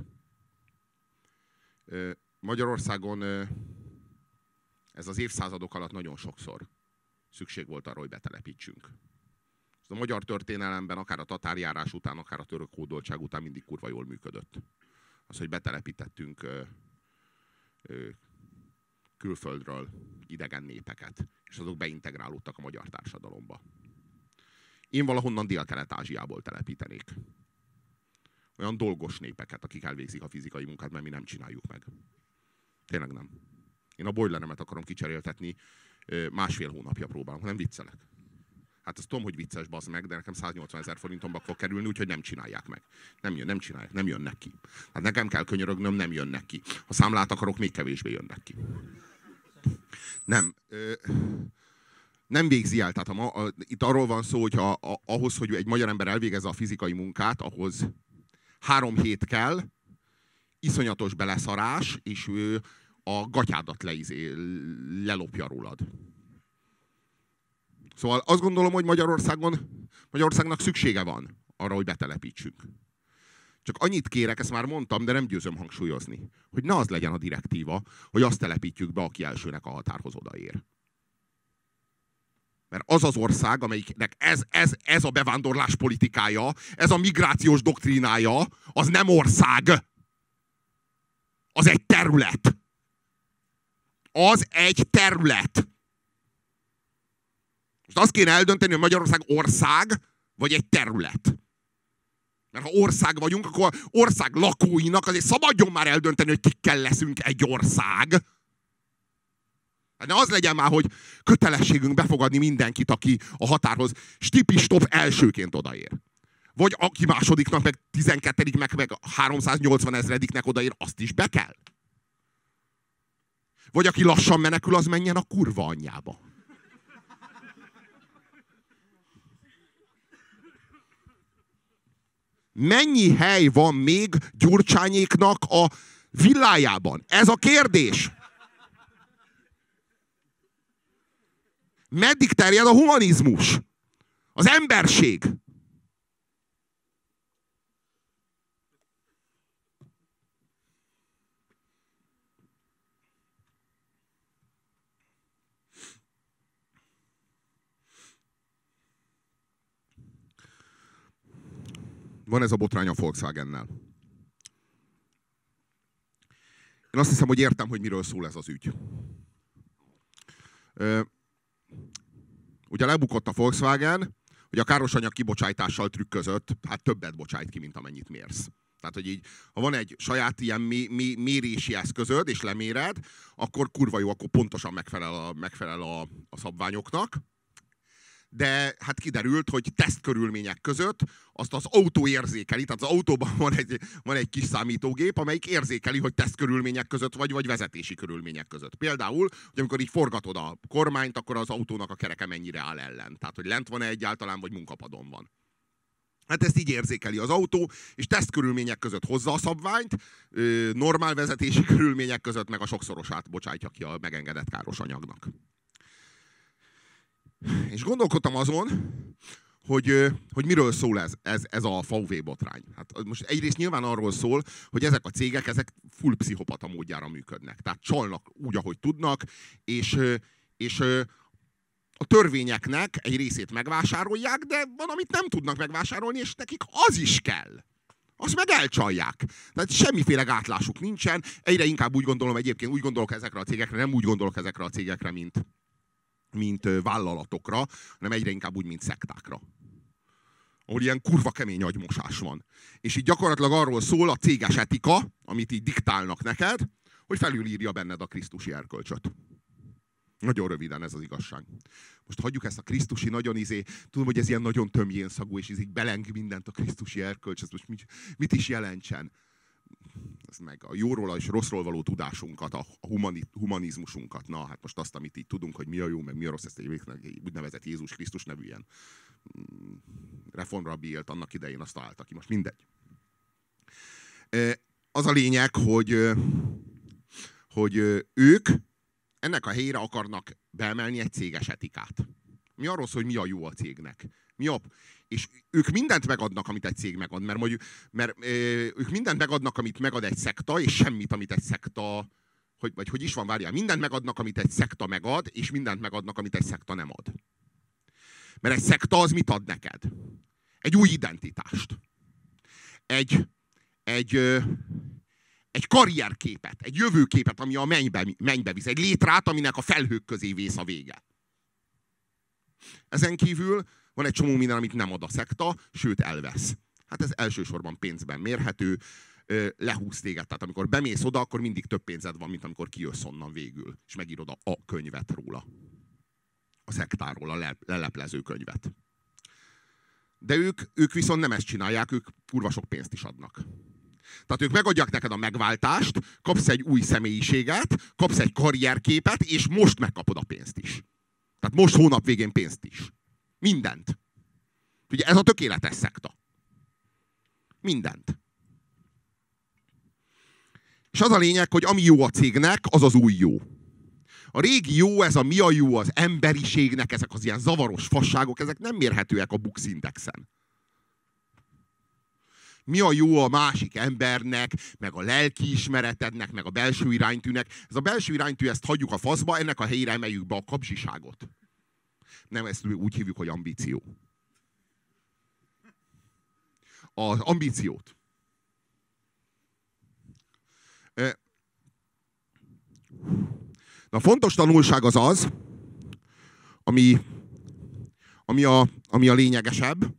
Magyarországon ez az évszázadok alatt nagyon sokszor szükség volt arra, hogy betelepítsünk. Ez a magyar történelemben, akár a tatárjárás után, akár a török hódoltság után mindig kurva jól működött. Az, hogy betelepítettünk külföldről idegen népeket, és azok beintegrálódtak a magyar társadalomba. Én valahonnan Dél-Kelet-Ázsiából telepítenék. Olyan dolgos népeket, akik elvégzik a fizikai munkát, mert mi nem csináljuk meg. Tényleg nem. Én a bojleremet akarom kicseréltetni, 1,5 hónapja próbálom, nem viccelek. Hát azt tudom, hogy vicces, bazd meg, de nekem 180 000 forintomba fog kerülni, úgyhogy nem csinálják meg. Nem csinálják, nem jönnek ki. Hát nekem kell könyörögnöm, nem jönnek ki. Ha számlát akarok, még kevésbé jönnek ki. Nem végzi el. Tehát itt arról van szó, hogy ahhoz, hogy egy magyar ember elvégezze a fizikai munkát, ahhoz 3 hét kell, iszonyatos beleszarás, és ő a gatyádat lelopja rólad. Szóval azt gondolom, hogy Magyarországnak szüksége van arra, hogy betelepítsünk. Csak annyit kérek, ezt már mondtam, de nem győzöm hangsúlyozni, hogy ne az legyen a direktíva, hogy azt telepítjük be, aki elsőnek a határhoz odaér. Mert az az ország, amelyiknek ez a bevándorlás politikája, ez a migrációs doktrínája, az nem ország. Az egy terület. Az egy terület. Most azt kéne eldönteni, hogy Magyarország ország, vagy egy terület. Mert ha ország vagyunk, akkor ország lakóinak azért szabadjon már eldönteni, hogy kikkel leszünk egy ország. Ne az legyen már, hogy kötelességünk befogadni mindenkit, aki a határhoz stip-stop elsőként odaér. Vagy aki másodiknak, meg 12. meg 380 000-nek odaér, azt is be kell. Vagy aki lassan menekül, az menjen a kurva anyjába. Mennyi hely van még Gyurcsányéknak a villájában? Ez a kérdés. Meddig terjed a humanizmus? Az emberség? Van ez a botrány a Volkswagennel. Én azt hiszem, hogy értem, hogy miről szól ez az ügy. Ugye lebukott a Volkswagen, hogy a károsanyag kibocsátással trükközött, hát többet bocsájt ki, mint amennyit mérsz. Tehát, hogy így, ha van egy saját ilyen mérési eszközöd, és leméred, akkor kurva jó, akkor pontosan megfelel a szabványoknak. De hát kiderült, hogy tesztkörülmények között azt az autó érzékeli, tehát az autóban van egy kis számítógép, amelyik érzékeli, hogy tesztkörülmények között vagy vezetési körülmények között. Például, hogy amikor így forgatod a kormányt, akkor az autónak a kereke mennyire áll ellen. Tehát, hogy lent van-e egyáltalán, vagy munkapadon van. Hát ezt így érzékeli az autó, és tesztkörülmények között hozza a szabványt, normál vezetési körülmények között meg a sokszorosát bocsájtja ki a megengedett káros anyagnak. És gondolkodtam azon, hogy miről szól ez a VW botrány. Hát most egyrészt nyilván arról szól, hogy ezek a cégek, ezek full pszichopata módjára működnek. Tehát csalnak úgy, ahogy tudnak, és a törvényeknek egy részét megvásárolják, de van, amit nem tudnak megvásárolni, és nekik az is kell. Azt meg elcsalják. Tehát semmiféle gátlásuk nincsen. Egyre inkább úgy gondolom, egyébként úgy gondolok ezekre a cégekre, nem úgy gondolok ezekre a cégekre, mint vállalatokra, hanem egyre inkább úgy, mint szektákra. Ahol ilyen kurva kemény agymosás van. És így gyakorlatilag arról szól a céges etika, amit így diktálnak neked, hogy felülírja benned a krisztusi erkölcsöt. Nagyon röviden ez az igazság. Most hagyjuk ezt a krisztusi nagyon tudom, hogy ez ilyen nagyon tömjén szagú, és így beleng mindent a krisztusi erkölcs, ez most mit is jelentsen? Ez meg a jóról és rosszról való tudásunkat, a humanizmusunkat. Na, hát most azt, amit így tudunk, hogy mi a jó, meg mi a rossz, ezt egy úgynevezett Jézus Krisztus nevű ilyen reformrabbi élt annak idején, azt találta ki. Most mindegy. Az a lényeg, hogy ők ennek a helyére akarnak beemelni egy céges etikát. Mi arról szól, hogy mi a jó a cégnek. És ők mindent megadnak, amit egy cég megad, mert ők mindent megadnak, amit megad egy szekta, és semmit, amit egy szekta, hogy is van, várjál, mindent megadnak, amit egy szekta megad, és mindent megadnak, amit egy szekta nem ad. Mert egy szekta az mit ad neked? Egy új identitást. Egy karrierképet, egy jövőképet, ami a mennybe visz. Egy létrát, aminek a felhők közé vész a vége. Ezen kívül van egy csomó minden, amit nem ad a szekta, sőt elvesz. Hát ez elsősorban pénzben mérhető, lehúz téged. Tehát amikor bemész oda, akkor mindig több pénzed van, mint amikor kijössz onnan végül, és megírod a könyvet róla. A szektáról, a leleplező könyvet. De ők viszont nem ezt csinálják, ők kurva sok pénzt is adnak. Tehát ők megadják neked a megváltást, kapsz egy új személyiséget, kapsz egy karrierképet, és most megkapod a pénzt is. Tehát most hónap végén pénzt is. Mindent. Ugye ez a tökéletes szekta. Mindent. És az a lényeg, hogy ami jó a cégnek, az az új jó. A régi jó, ez a mi a jó az emberiségnek, ezek az ilyen zavaros fasságok, ezek nem mérhetőek a Bux Indexen. Mi a jó a másik embernek, meg a lelkiismeretednek, meg a belső iránytűnek. Ez a belső iránytű, ezt hagyjuk a faszba, ennek a helyére emeljük be a kapzsiságot. Nem, ezt úgy hívjuk, hogy ambíció. Az ambíciót. A fontos tanulság az az, ami a lényegesebb,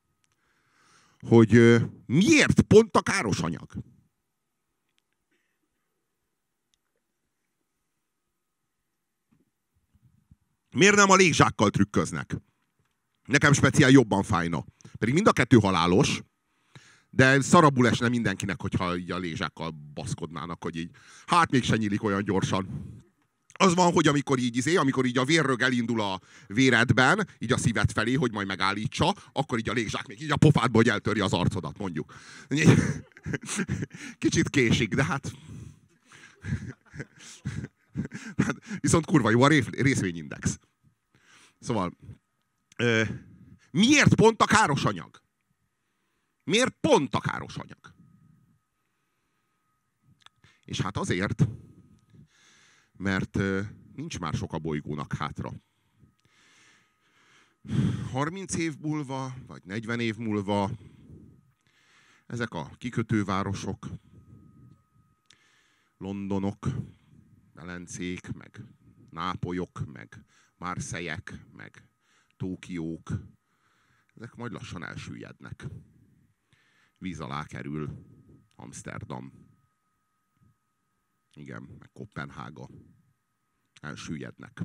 hogy miért pont a káros anyag? Miért nem a légzsákkal trükköznek? Nekem speciál jobban fájna. Pedig mind a kettő halálos, de szarabul esne mindenkinek, hogyha így a légzsákkal baszkodnának, hogy így, hát mégse nyílik olyan gyorsan. Az van, hogy amikor így a vérrög elindul a véredben, így a szíved felé, hogy majd megállítsa, akkor így a légzsák még így a pofádba, hogy eltörje az arcodat, mondjuk. Kicsit késik, de hát viszont kurva jó a részvényindex. Szóval, miért pont a káros anyag? Miért pont a káros anyag? És hát azért, mert nincs már sok a bolygónak hátra. 30 év múlva, vagy 40 év múlva ezek a kikötővárosok, Londonok, Velencék, meg Nápolyok, meg Marseillek, meg Tókiók, ezek majd lassan elsüllyednek. Víz alá kerül Amsterdam. Igen, meg Koppenhága. Elsüllyednek.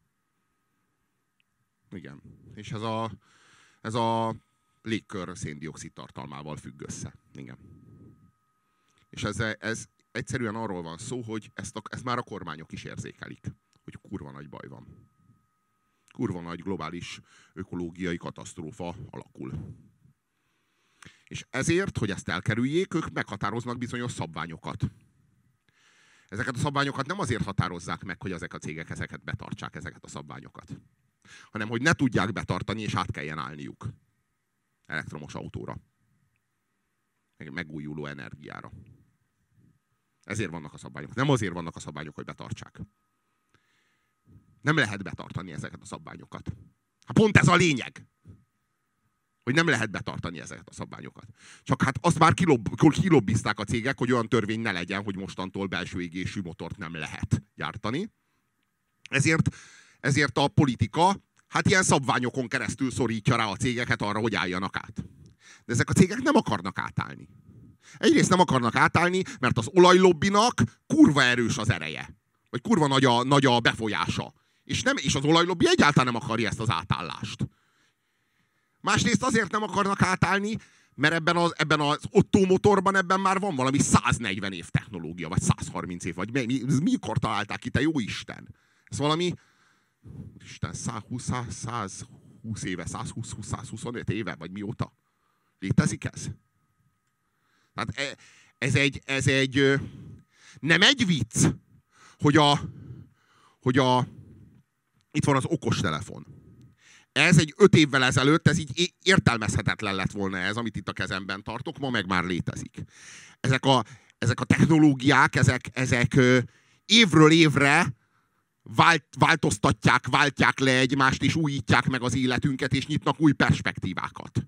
Igen. És ez a légkör széndioxid tartalmával függ össze. Igen. És ez egyszerűen arról van szó, hogy ezt már a kormányok is érzékelik, hogy kurva nagy baj van. Kurva nagy globális ökológiai katasztrófa alakul. És ezért, hogy ezt elkerüljék, ők meghatároznak bizonyos szabványokat. Ezeket a szabványokat nem azért határozzák meg, hogy ezek a cégek ezeket betartsák, ezeket a szabványokat, hanem hogy ne tudják betartani, és át kelljen állniuk elektromos autóra. Megújuló energiára. Ezért vannak a szabályok. Nem azért vannak a szabályok, hogy betartsák. Nem lehet betartani ezeket a szabványokat. Hát pont ez a lényeg, hogy nem lehet betartani ezeket a szabványokat. Csak hát azt már kilobbizták a cégek, hogy olyan törvény ne legyen, hogy mostantól belső égésű motort nem lehet gyártani. Ezért a politika hát ilyen szabványokon keresztül szorítja rá a cégeket arra, hogy álljanak át. De ezek a cégek nem akarnak átállni. Egyrészt nem akarnak átállni, mert az olajlobbinak kurva erős az ereje. Vagy kurva nagy a befolyása. És az olajlobbi egyáltalán nem akarja ezt az átállást. Másrészt azért nem akarnak átállni, mert ebben az Otto motorban ebben már van valami 140 év technológia, vagy 130 év, vagy mikor találták ki, te jó Isten? Ez valami, Isten, 120 éve, 120-125 éve, vagy mióta? Létezik ez? Tehát ez egy nem egy vicc, hogy itt van az okostelefon. Ez egy 5 évvel ezelőtt, ez így értelmezhetetlen lett volna ez, amit itt a kezemben tartok, ma meg már létezik. Ezek a technológiák, ezek évről évre váltják le egymást, és újítják meg az életünket, és nyitnak új perspektívákat.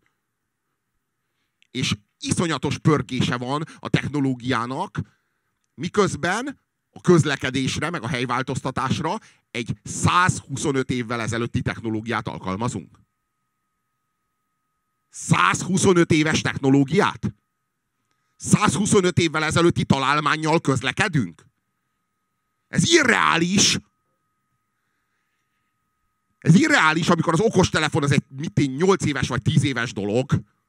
És iszonyatos pörgése van a technológiának, miközben a közlekedésre, meg a helyváltoztatásra egy 125 évvel ezelőtti technológiát alkalmazunk. 125 éves technológiát? 125 évvel ezelőtti találmánnyal közlekedünk? Ez irreális! Ez irreális, amikor az okostelefon az egy 8 éves vagy 10 éves dolog.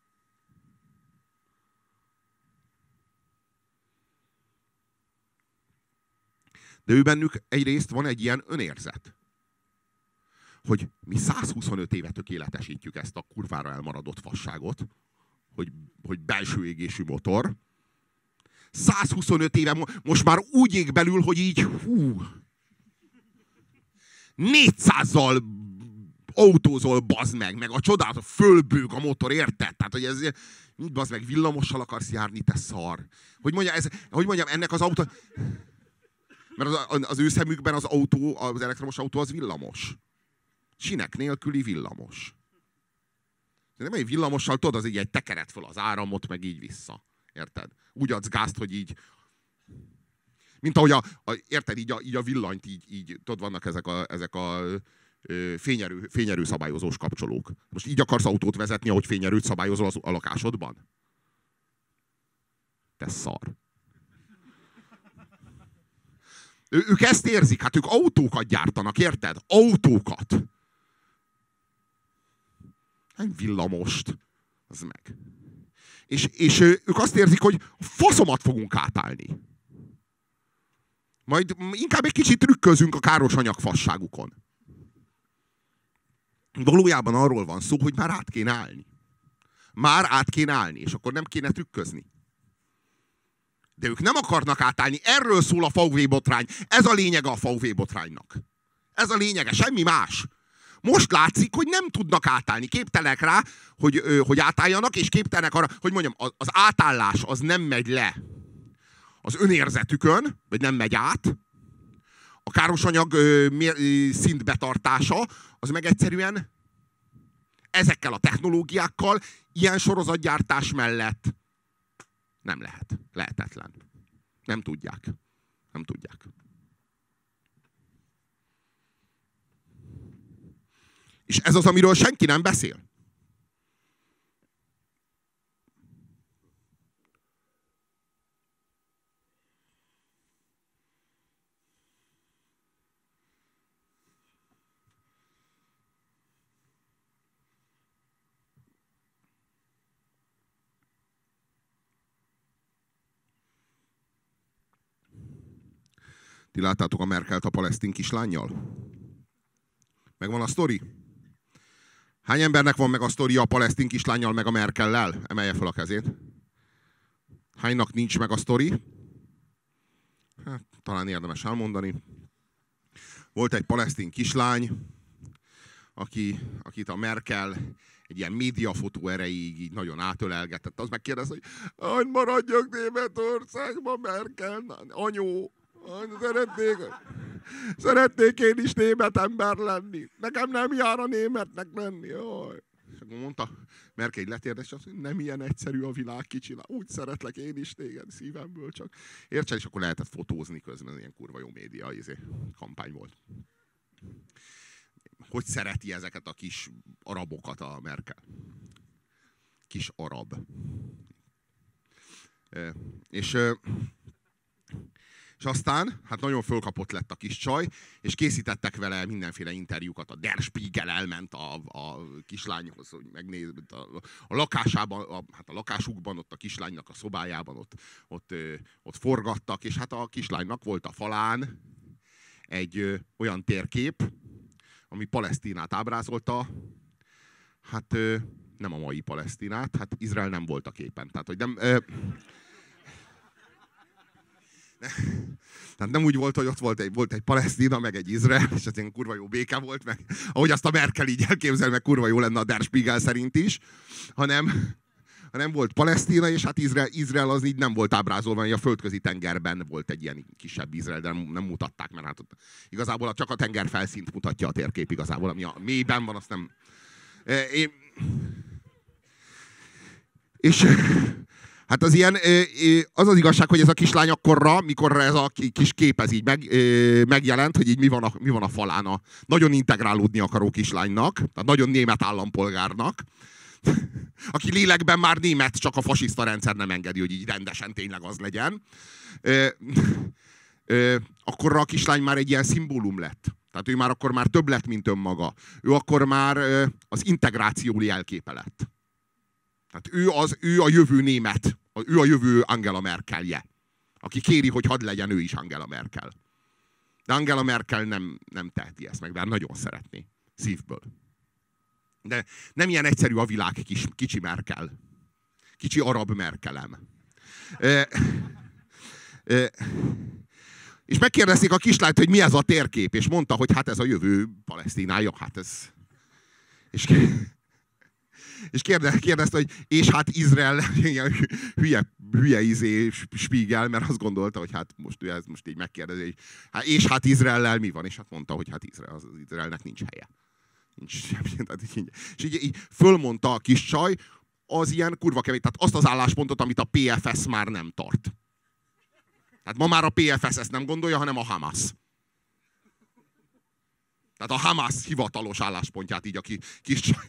De ő bennük egyrészt van egy ilyen önérzet, hogy mi 125 éve tökéletesítjük ezt a kurvára elmaradott fasságot, hogy belső égésű motor. 125 éve most már úgy ég belül, hogy így 400-zal autózol, bazd meg a csodát, fölbőg a motor, érted? Tehát, hogy ez, bazd meg, villamossal akarsz járni, te szar. Hogy mondjam, ennek az autó... Mert az ő szemükben az elektromos autó az villamos. Sinek nélküli villamos. Nem egy villamossal, tudod, az így egy tekeret föl az áramot, meg így vissza. Érted? Úgy adsz gázt, hogy így... Mint ahogy érted, így a villanyt, így tudod, vannak ezek a fényerő szabályozós kapcsolók. Most így akarsz autót vezetni, ahogy fényerőt szabályozol a lakásodban? Te szar. Ők ezt érzik, hát ők autókat gyártanak, érted? Autókat. Egy villamost. Az meg. És ők azt érzik, hogy faszomat fogunk átállni. Majd inkább egy kicsit trükközünk a káros anyagfasságukon. Valójában arról van szó, hogy már át kéne állni. Már át kéne állni, és akkor nem kéne trükközni. De ők nem akarnak átállni. Erről szól a VW botrány. Ez a lényege a VW botránynak. Ez a lényege, semmi más. Most látszik, hogy nem tudnak átállni. Képtelenek rá, hogy átálljanak, és képtelenek arra, hogy mondjam, az átállás az nem megy le az önérzetükön, vagy nem megy át. A károsanyag szint betartása, az meg egyszerűen ezekkel a technológiákkal, ilyen sorozatgyártás mellett nem lehet. Lehetetlen. Nem tudják. Nem tudják. És ez az, amiről senki nem beszél. Ti láttátok a Merkelt a palesztin kislánnyal? Megvan a sztori? Hány embernek van meg a sztoria a palesztin kislánnyal meg a Merkellel? Emelje fel a kezét. Hánynak nincs meg a sztori? Hát, talán érdemes elmondani. Volt egy palesztin kislány, akit a Merkel egy ilyen médiafotó erejéig így nagyon átölelgetett, az megkérdez, hogy maradjak Németországban, Merkel, anyu, szeretnék én is német ember lenni. Nekem nem jár a németnek lenni. Jaj. És akkor mondta, Merkel így letérdes, hogy nem ilyen egyszerű a világ, kicsi. Úgy szeretlek én is téged szívemből csak. Értsen, és akkor lehetett fotózni közben, ilyen kurva jó média kampány volt. Hogy szereti ezeket a kis arabokat a Merkel? Kis arab. És aztán, hát nagyon fölkapott lett a kis csaj, és készítettek vele mindenféle interjúkat. A Der Spiegel elment a kislányhoz, hogy megnéz, a lakásában, hát a lakásukban, ott a kislánynak a szobájában, ott forgattak, és hát a kislánynak volt a falán egy olyan térkép, ami Palesztinát ábrázolta, hát nem a mai Palesztinát, hát Izrael nem volt a képen. Tehát, hogy nem... Tehát nem úgy volt, hogy ott volt egy Palesztina, meg egy Izrael, és ez ilyen kurva jó béke volt, meg ahogy azt a Merkel így elképzel, meg kurva jó lenne a Der Spiegel szerint is, hanem volt Palesztina, és hát Izrael az így nem volt ábrázolva, hogy a földközi tengerben volt egy ilyen kisebb Izrael, de nem mutatták, mert hát igazából csak a tenger felszínt mutatja a térkép igazából, ami a mélyben van, azt nem... És hát az ilyen, az igazság, hogy ez a kislány akkorra, mikor ez a kis kép ez így megjelent, hogy így mi van a falán a nagyon integrálódni akaró kislánynak, tehát nagyon német állampolgárnak, aki lélekben már német, csak a fasiszta rendszer nem engedi, hogy így rendesen tényleg az legyen. Akkorra a kislány már egy ilyen szimbólum lett. Tehát ő már akkor már több lett, mint önmaga. Ő akkor már az integráció jelképe lett. Tehát ő a jövő német, ő a jövő Angela Merkelje, aki kéri, hogy hadd legyen ő is Angela Merkel. De Angela Merkel nem teheti ezt meg, bár nagyon szeretné, szívből. De nem ilyen egyszerű a világ, kicsi Merkel. Kicsi arab Merkelem. És megkérdezték a kislányt, hogy mi ez a térkép, és mondta, hogy hát ez a jövő Palesztinája, hát ez... És kérdezte, hogy és hát Izrael, hülye Spiegel, mert azt gondolta, hogy hát most így megkérdezi, hogy hát, és hát Izraellel mi van? És hát mondta, hogy hát az Izraelnek nincs helye. Nincs semmi. És így fölmondta a kis csaj az ilyen kurva kemény, tehát azt az álláspontot, amit a PFS már nem tart. Tehát ma már a PFS ezt nem gondolja, hanem a Hamas. Tehát a Hamas hivatalos álláspontját így a kis csaj...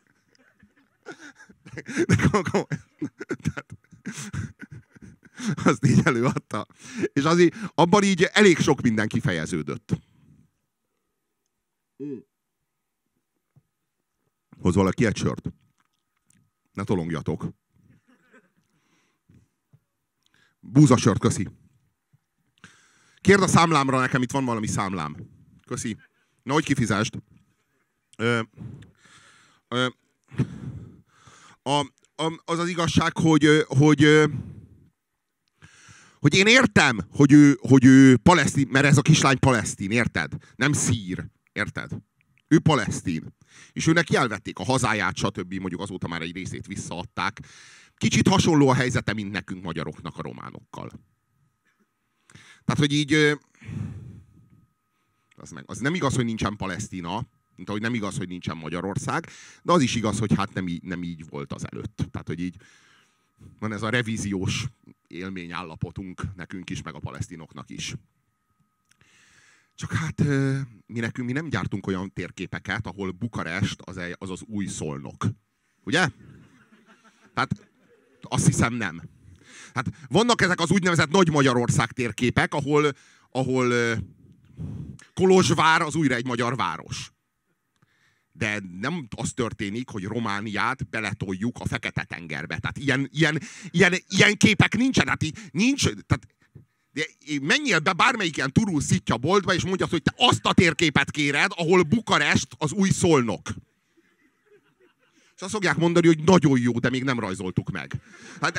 Azt így előadta. És abban így elég sok minden kifejeződött. Hoz valaki egy sört? Ne tolongjatok. Búzasört, köszi. Kérd a számlámra, nekem itt van valami számlám. Köszi. Na, hogy kifizesd? Az az igazság, hogy én értem, hogy ő palesztin, mert ez a kislány palesztin, érted? Nem szír, érted? Ő palesztin. És őnek elvették a hazáját, stb. Mondjuk azóta már egy részét visszaadták. Kicsit hasonló a helyzete, mint nekünk magyaroknak a románokkal. Tehát, hogy így... Az nem igaz, hogy nincsen Palesztina, mint ahogy nem igaz, hogy nincsen Magyarország, de az is igaz, hogy hát nem így volt az előtt. Tehát, hogy így van ez a revíziós élményállapotunk nekünk is, meg a palesztinoknak is. Csak hát mi nem gyártunk olyan térképeket, ahol Bukarest az új Szolnok. Ugye? Tehát azt hiszem nem. Hát vannak ezek az úgynevezett Nagy Magyarország térképek, ahol Kolozsvár az újra egy magyar város. De nem az történik, hogy Romániát beletoljuk a Fekete-tengerbe. Tehát ilyen képek nincsen. Tehát tehát menjél be bármelyik ilyen turul szitja boltba, és mondjad, hogy te azt a térképet kéred, ahol Bukarest az új Szolnok. És azt fogják mondani, hogy nagyon jó, de még nem rajzoltuk meg. Hát,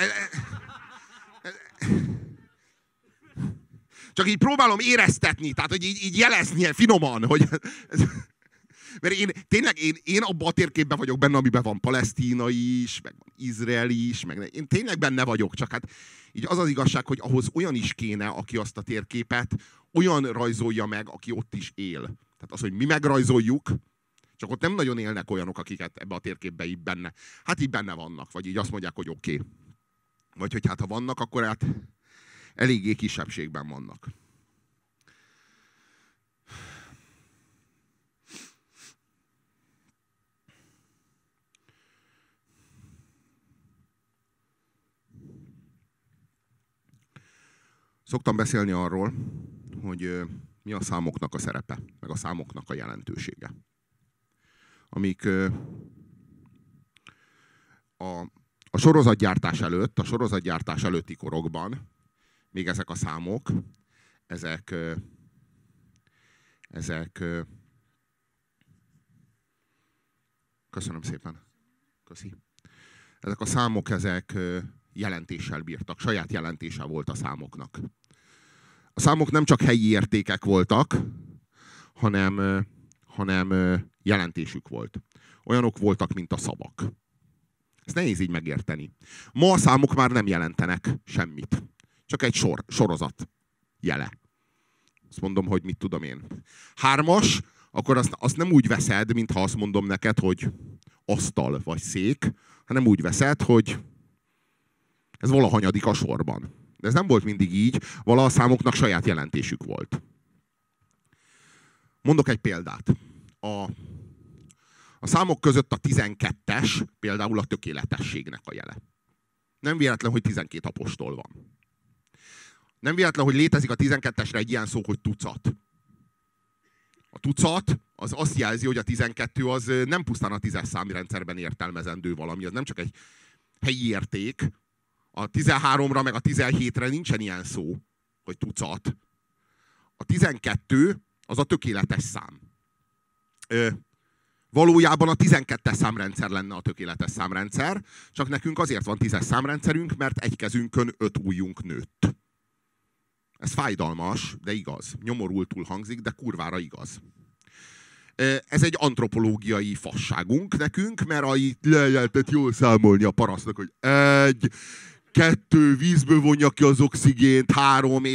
csak így próbálom éreztetni, tehát hogy így jelezni finoman, hogy... Mert én abban a térképben vagyok benne, amiben van Palesztina is, meg van Izrael is, meg én tényleg benne vagyok, csak hát így az az igazság, hogy ahhoz olyan is kéne, aki azt a térképet olyan rajzolja meg, aki ott is él. Tehát az, hogy mi megrajzoljuk, csak ott nem nagyon élnek olyanok, akiket ebbe a térképbe így benne. Hát így benne vannak, vagy így azt mondják, hogy oké. Vagy hogy hát ha vannak, akkor hát eléggé kisebbségben vannak. Szoktam beszélni arról, hogy mi a számoknak a szerepe, meg a számoknak a jelentősége. Amik a sorozatgyártás előtti korokban még ezek a számok, köszönöm szépen. Köszi. Ezek a számok, jelentéssel bírtak. Saját jelentése volt a számoknak. A számok nem csak helyi értékek voltak, hanem jelentésük volt. Olyanok voltak, mint a szavak. Ezt nehéz így megérteni. Ma a számok már nem jelentenek semmit. Csak egy sorozat jele. Azt mondom, hogy mit tudom én. 3-as, akkor azt nem úgy veszed, mintha azt mondom neked, hogy asztal vagy szék, hanem úgy veszed, hogy ez valahanyadik a sorban. De ez nem volt mindig így, valaha a számoknak saját jelentésük volt. Mondok egy példát. A számok között a 12-es például a tökéletességnek a jele. Nem véletlen, hogy 12 apostol van. Nem véletlen, hogy létezik a 12-esre egy ilyen szó, hogy tucat. A tucat az azt jelzi, hogy a 12 az nem pusztán a 10-es számrendszerben értelmezendő valami, az nem csak egy helyi érték. A 13-ra meg a 17-re nincsen ilyen szó, hogy tucat. A 12 az a tökéletes szám. Valójában a 12-es számrendszer lenne a tökéletes számrendszer, csak nekünk azért van 10-es számrendszerünk, mert egy kezünkön 5 ujjunk nőtt. Ez fájdalmas, de igaz. Nyomorultul hangzik, de kurvára igaz. Ez egy antropológiai fasságunk nekünk, mert le lehetett jól számolni a parasztnak, hogy 1, 2, vízből vonja ki az oxigént, 3,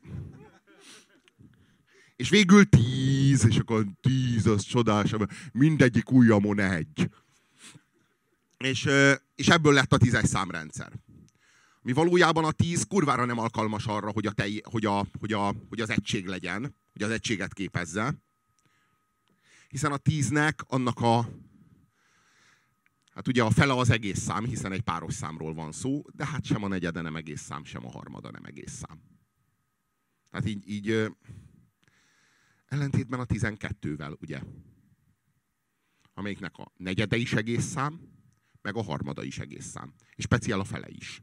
és végül 10, és akkor 10, az csodás, mindegyik ujjamon 1. És ebből lett a 10-es számrendszer. Mi valójában a 10 kurvára nem alkalmas arra, hogy az egység legyen, hogy az egységet képezze. Hiszen a 10-nek annak hát ugye a fele az egész szám, hiszen egy páros számról van szó, de hát sem a negyede nem egész szám, sem a harmada nem egész szám. Tehát így ellentétben a 12-vel, ugye? Amelyiknek a negyede is egész szám, meg a harmada is egész szám. És speciál a fele is.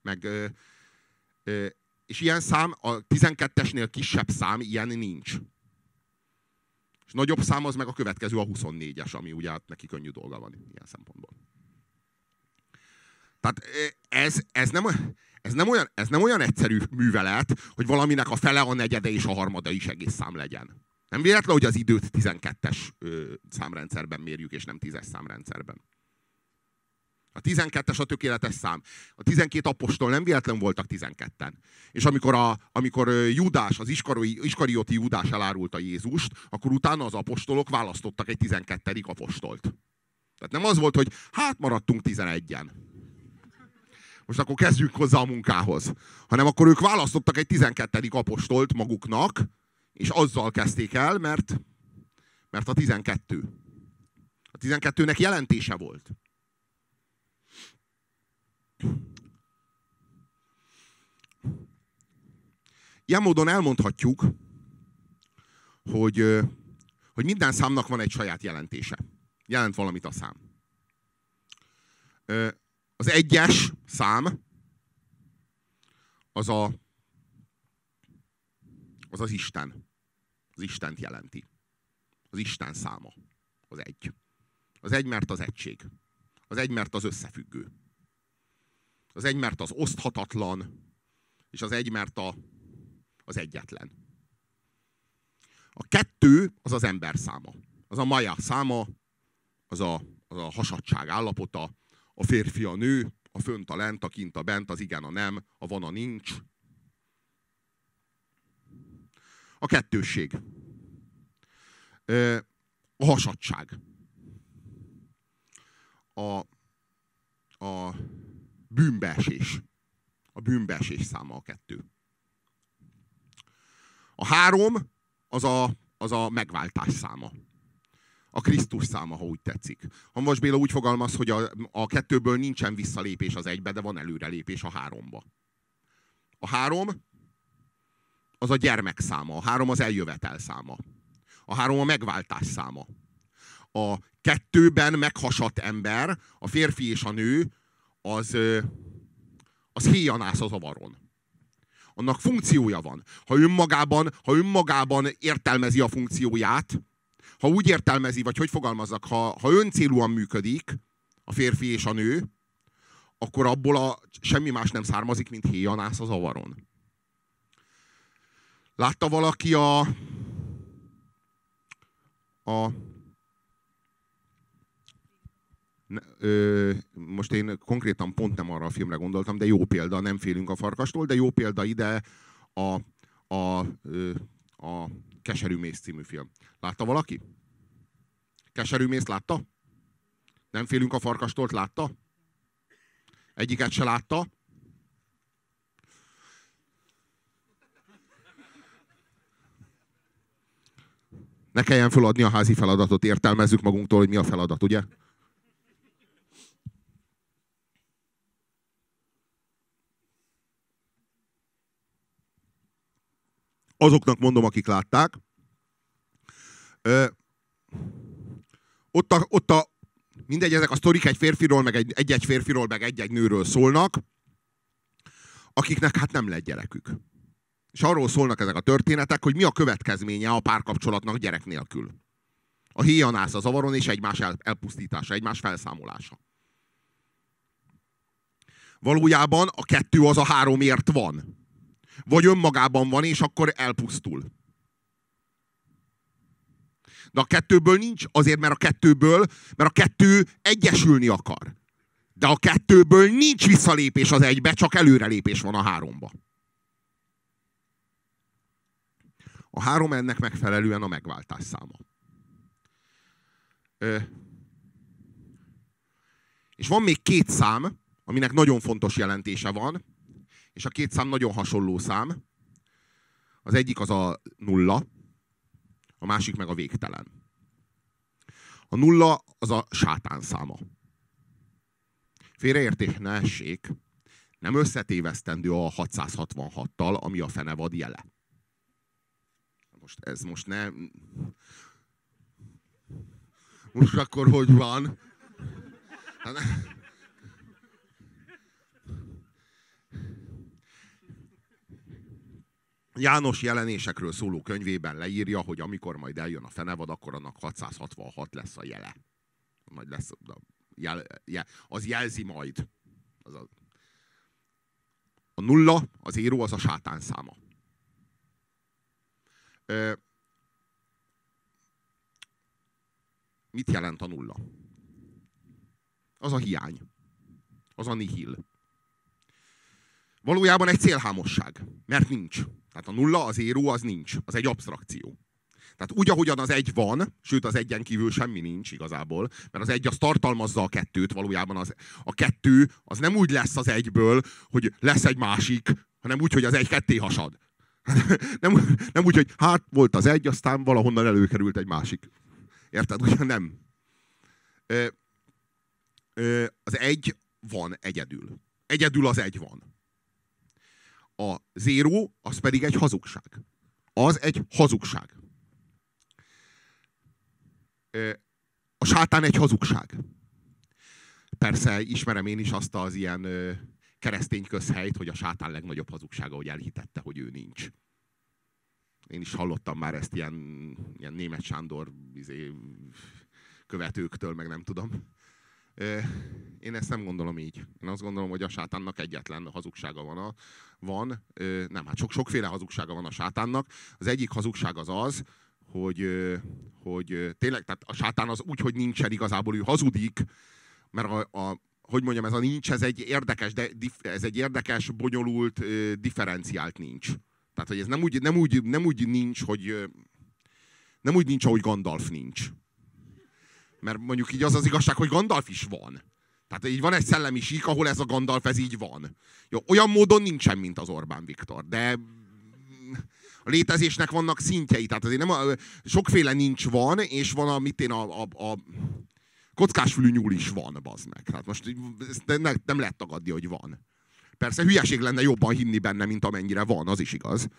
És ilyen szám, a 12-esnél kisebb szám, ilyen nincs. És nagyobb szám az meg a következő, a 24-es, ami ugye hát neki könnyű dolga van ilyen szempontból. Tehát ez nem olyan egyszerű művelet, hogy valaminek a fele, a negyede és a harmada is egész szám legyen. Nem véletlen, hogy az időt 12-es számrendszerben mérjük, és nem 10-es számrendszerben. A 12-es a tökéletes szám. A 12 apostol nem véletlen voltak 12-en. És amikor Júdás, az iskarioti Júdás elárulta Jézust, akkor utána az apostolok választottak egy 12. apostolt. Tehát nem az volt, hogy hát maradtunk 11-en. Most akkor kezdjünk hozzá a munkához. Hanem akkor ők választottak egy 12. apostolt maguknak, és azzal kezdték el, mert a 12. A 12-nek jelentése volt. Ilyen módon elmondhatjuk, hogy minden számnak van egy saját jelentése. Jelent valamit a szám. Az 1-es szám az az Isten. Az Istent jelenti. Az Isten száma. Az 1. Az 1, mert az egység. Az 1, mert az összefüggő. Az 1, mert az oszthatatlan, és az 1, mert az egyetlen. A 2 az az ember száma. Az a maja száma, az a hasadtság állapota, a férfi, a nő, a fönt, a lent, a kint, a bent, az igen, a nem, a van, a nincs. A kettősség. A hasadtság. A bűnbeesés. A bűnbeesés száma a 2. A 3 az a megváltás száma. A Krisztus száma, ha úgy tetszik. Hamvas Béla úgy fogalmaz, hogy a 2-ből nincsen visszalépés az 1-be, de van előrelépés a 3-ba. A 3 az a gyermek száma. A 3 az eljövetel száma. A 3 a megváltás száma. A 2-ben meghasadt ember, a férfi és a nő, az héjanász a zavaron. Annak funkciója van. Ha önmagában értelmezi a funkcióját, ha úgy értelmezi, vagy hogy fogalmazzak, ha öncélúan működik a férfi és a nő, akkor abból semmi más nem származik, mint héjanász a zavaron. Látta valaki most én konkrétan pont nem arra a filmre gondoltam, de jó példa, Nem félünk a farkastól, de jó példa ide a Keserű méz című film. Látta valaki? Keserű mézt látta? Nem félünk a farkastól, látta? Egyiket se látta? Ne kelljen feladni a házi feladatot, értelmezzük magunktól, hogy mi a feladat, ugye? Azoknak mondom, akik látták. Mindegy, ezek a sztorik egy férfiról, meg egy-egy férfiról, meg egy-egy nőről szólnak, akiknek hát nem lett gyerekük. És arról szólnak ezek a történetek, hogy mi a következménye a párkapcsolatnak gyerek nélkül. A héjanász a zavaron és egymás elpusztítása, egymás felszámolása. Valójában a 2 az a 3ért van. Vagy önmagában van, és akkor elpusztul. De a 2-ből nincs, azért, mert a 2 egyesülni akar. De a 2-ből nincs visszalépés az 1-be, csak előrelépés van a 3-ba. A 3 ennek megfelelően a megváltás száma. És van még 2 szám, aminek nagyon fontos jelentése van, és a 2 szám nagyon hasonló szám. Az egyik az a 0, a másik meg a végtelen. A 0 az a sátán száma. Félreértés ne essék, nem összetévesztendő a 666-tal, ami a fenevad jele. Most nem... Most akkor hogy van? János jelenésekről szóló könyvében leírja, hogy amikor majd eljön a fenevad, akkor annak 666 lesz a jele. Majd lesz, az jelzi majd. A 0, az éró, az a sátán száma. Mit jelent a 0? Az a hiány. Az a nihil. Valójában egy célhámosság. Mert nincs. Tehát a 0, az éró, az nincs. Az egy absztrakció. Tehát úgy, ahogyan az 1 van, sőt az 1-en kívül semmi nincs igazából, mert az 1 az tartalmazza a 2-t, valójában a 2 az nem úgy lesz az 1-ből, hogy lesz egy másik, hanem úgy, hogy az 1 ketté hasad. Nem úgy, hogy hát volt az 1, aztán valahonnan előkerült egy másik. Érted? Ugyan nem. Az 1 van egyedül. Egyedül az 1 van. A 0 az pedig egy hazugság. Az egy hazugság. A sátán egy hazugság. Persze ismerem én is azt az ilyen keresztény közhelyt, hogy a sátán legnagyobb hazugsága, hogy elhitette, hogy ő nincs. Én is hallottam már ezt ilyen Németh Sándor követőktől, meg nem tudom. Én ezt nem gondolom így. Én azt gondolom, hogy a sátánnak egyetlen hazugsága van. Nem, hát sokféle hazugsága van a sátánnak. Az egyik hazugság az az, hogy tényleg, tehát a sátán az úgy, hogy nincsen, igazából ő hazudik, mert hogy mondjam, ez a nincs, ez egy érdekes, ez egy érdekes, bonyolult, differenciált nincs. Tehát, hogy ez nem úgy nincs, hogy nem úgy nincs, ahogy Gandalf nincs. Mert mondjuk így az igazság, hogy Gandalf is van. Tehát így van egy szellemi sík, ahol ez a Gandalf, ez így van. Jó, olyan módon nincsen, mint az Orbán Viktor, de a létezésnek vannak szintjei. Tehát azért sokféle nincs van, és van a kockásfülű nyúl is van, bazd meg. Hát most nem lehet tagadni, hogy van. Persze hülyeség lenne jobban hinni benne, mint amennyire van, az is igaz.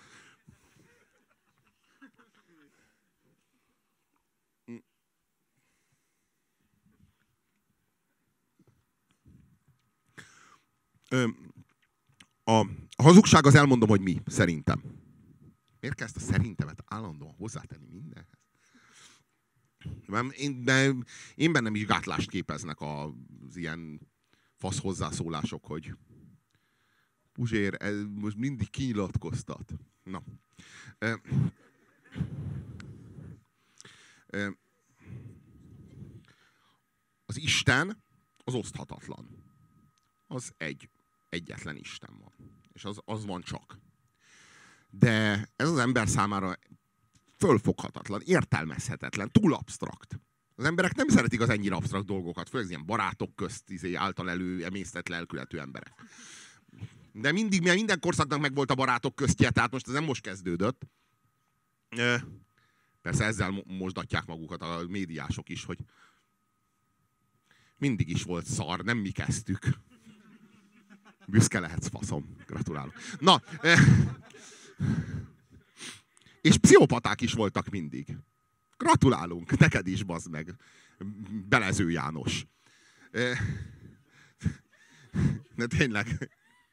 A hazugság, az elmondom, hogy mi, szerintem. Miért kell ezt a szerintemet állandóan hozzátenni mindenhez? Én bennem is gátlást képeznek az ilyen fasz hozzászólások, hogy Puzsér, most mindig kinyilatkoztat. Na. Az Isten az oszthatatlan. Az egyetlen Isten van. És az van csak. De ez az ember számára fölfoghatatlan, értelmezhetetlen, túl absztrakt. Az emberek nem szeretik az ennyire absztrakt dolgokat, főleg ilyen barátok közt által emésztett lelkületű emberek. De minden korszaknak megvolt a barátok köztje, tehát most ez nem most kezdődött. Persze ezzel mosdatják magukat a médiások is, hogy mindig is volt szar, nem mi kezdtük. Büszke lehetsz, faszom. Gratulálok. Na, és pszichopaták is voltak mindig. Gratulálunk, neked is, bazd meg. Belező János. De tényleg.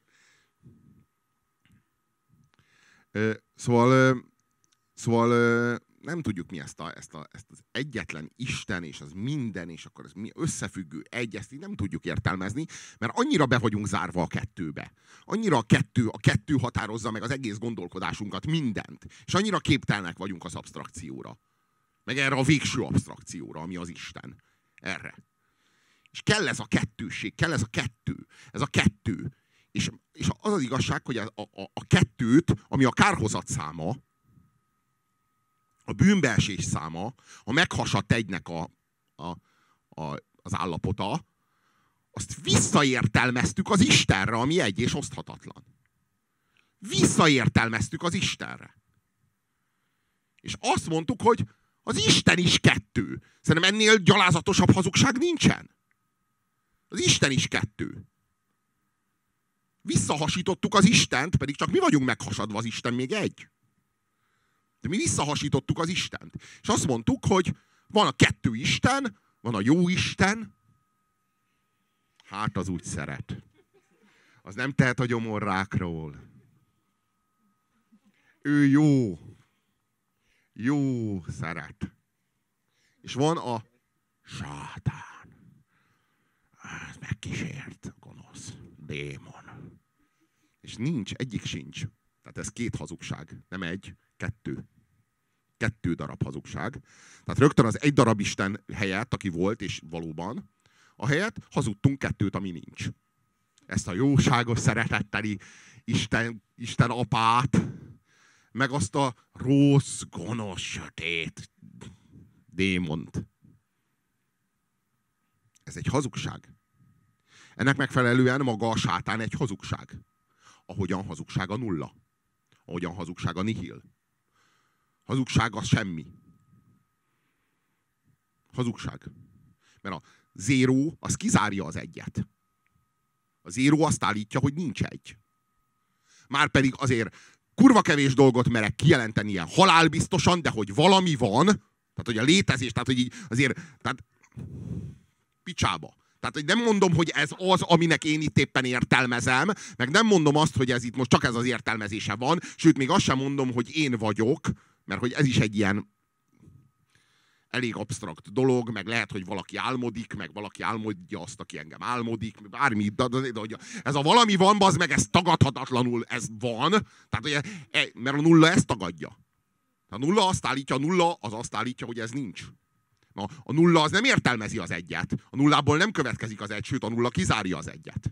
Szóval nem tudjuk mi ezt az egyetlen Isten, és az minden, és akkor ez mi összefüggő ezt így nem tudjuk értelmezni, mert annyira be vagyunk zárva a kettőbe. Annyira a kettő határozza meg az egész gondolkodásunkat, mindent. És annyira képtelnek vagyunk az absztrakcióra. Meg erre a végső absztrakcióra, ami az Isten. Erre. És kell ez a kettőség, kell ez a kettő. Ez a kettő. És az az igazság, hogy a kettőt, ami a kárhozat száma, a bűnbeesés száma, a meghasadt egynek az állapota, azt visszaértelmeztük az Istenre, ami egy és oszthatatlan. Visszaértelmeztük az Istenre. És azt mondtuk, hogy az Isten is kettő. Szerintem ennél gyalázatosabb hazugság nincsen. Az Isten is kettő. Visszahasítottuk az Istent, pedig csak mi vagyunk meghasadva, az Isten még egy. De mi visszahasítottuk az Istent. És azt mondtuk, hogy van a kettő Isten, van a jó Isten, hát az úgy szeret. Az nem tehet a gyomorrákról. Ő jó. Jó szeret. És van a sátán. Ez megkísért, gonosz, démon. És nincs, egyik sincs. Tehát ez két hazugság, nem egy, kettő. Kettő darab hazugság. Tehát rögtön az egy darab Isten helyett, aki volt, és valóban, a helyett hazudtunk kettőt, ami nincs. Ezt a jóságos, szeretetteli Isten apát, meg azt a rossz, gonosz, sötét démont. Ez egy hazugság. Ennek megfelelően maga a sátán egy hazugság. Ahogyan hazugság a nulla. Ahogyan hazugság a nihil. Hazugság az semmi. Hazugság. Mert a zéró az kizárja az egyet. A zéró azt állítja, hogy nincs egy. Márpedig azért kurva kevés dolgot merek kijelenteni ilyen halálbiztosan, de hogy valami van, tehát hogy a létezés, tehát hogy így azért, tehát picsába. Tehát, hogy nem mondom, hogy ez az, aminek én itt éppen értelmezem, meg nem mondom azt, hogy ez itt most csak ez az értelmezése van, sőt, még azt sem mondom, hogy én vagyok, mert hogy ez is egy ilyen elég absztrakt dolog, meg lehet, hogy valaki álmodik, meg valaki álmodja azt, aki engem álmodik, bármi, de hogy ez a valami van, bazd meg, ez tagadhatatlanul, ez van, tehát, hogy mert a nulla ezt tagadja. A nulla azt állítja, a nulla az azt állítja, hogy ez nincs. A nulla az nem értelmezi az egyet. A nullából nem következik az egy, sőt a nulla kizárja az egyet.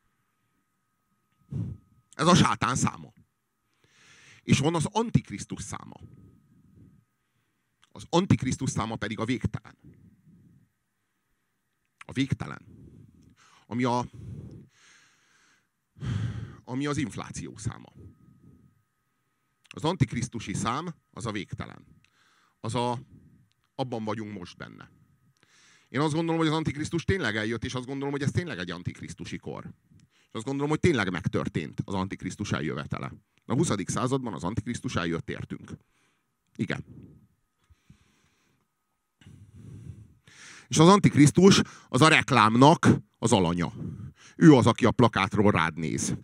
Ez a sátán száma. És van az antikrisztus száma. Az antikrisztus száma pedig a végtelen. A végtelen. Ami az infláció száma. Az antikrisztusi szám az a végtelen. Abban vagyunk most benne. Én azt gondolom, hogy az antikrisztus tényleg eljött, és azt gondolom, hogy ez tényleg egy antikrisztusi kor. És azt gondolom, hogy tényleg megtörtént az antikrisztus eljövetele. A 20. században az antikrisztus eljött értünk. Igen. És az antikrisztus az a reklámnak az alanya. Ő az, aki a plakátról rád néz.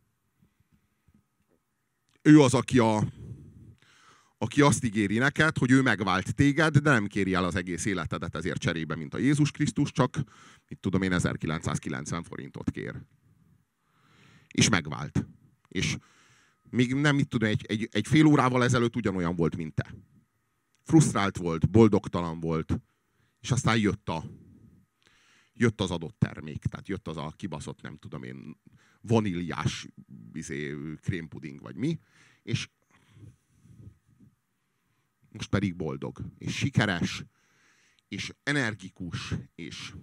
Ő az, aki azt ígéri neked, hogy ő megvált téged, de nem kéri el az egész életedet ezért cserébe, mint a Jézus Krisztus, csak, mit tudom én, 1990 forintot kér. És megvált. És még nem, mit tudom, egy fél órával ezelőtt ugyanolyan volt, mint te. Frusztrált volt, boldogtalan volt, és aztán jött az adott termék. Tehát jött az a kibaszott, nem tudom én, vaníliás krémpuding, vagy mi, és most pedig boldog, és sikeres, és energikus, és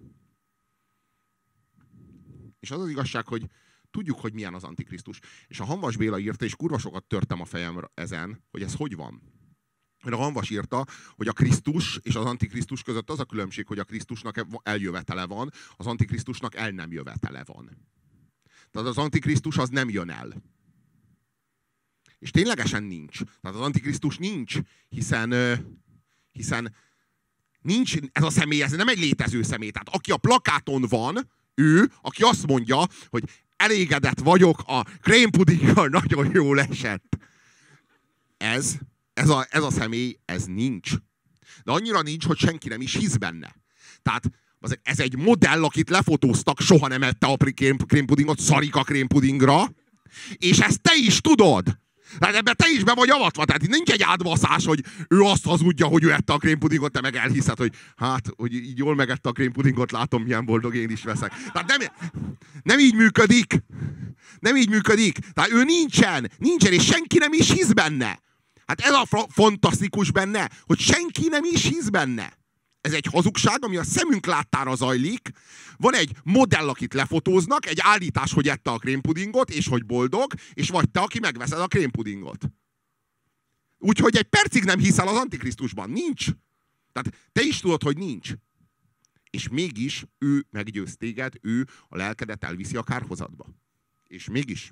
az az igazság, hogy tudjuk, hogy milyen az antikrisztus. És a Hamvas Béla írta, és kurva sokat törtem a fejem ezen, hogy ez hogy van. Mert a Hamvas írta, hogy a Krisztus és az antikrisztus között az a különbség, hogy a Krisztusnak eljövetele van, az antikrisztusnak el nem jövetele van. Tehát az antikrisztus az nem jön el. És ténylegesen nincs. Tehát az antikrisztus nincs, hiszen nincs ez a személy, ez nem egy létező személy. Tehát aki a plakáton van, ő, aki azt mondja, hogy elégedett vagyok, a krémpudinggal nagyon jól esett. Ez a személy, ez nincs. De annyira nincs, hogy senki nem is hisz benne. Tehát ez egy modell, akit lefotóztak, soha nem ette a krémpudingot, szarik a krémpudingra, és ezt te is tudod. Tehát ebben te is be vagy avatva, tehát itt nincs egy átbaszás, hogy ő azt hazudja, hogy ő ette a krémpudingot, te meg elhiszed, hogy hát, hogy így jól megette a krémpudingot, látom, milyen boldog, én is veszek. Tehát nem így működik. Nem így működik. Tehát ő nincsen, és senki nem is hisz benne. Hát ez a fantasztikus benne, hogy senki nem is hisz benne. Ez egy hazugság, ami a szemünk láttára zajlik. Van egy modell, akit lefotóznak, egy állítás, hogy ette a krémpudingot, és hogy boldog, és vagy te, aki megveszed a krémpudingot. Úgyhogy egy percig nem hiszel az antikrisztusban. Nincs. Tehát te is tudod, hogy nincs. És mégis ő meggyőz téged, ő a lelkedet elviszi a kárhozatba. És mégis.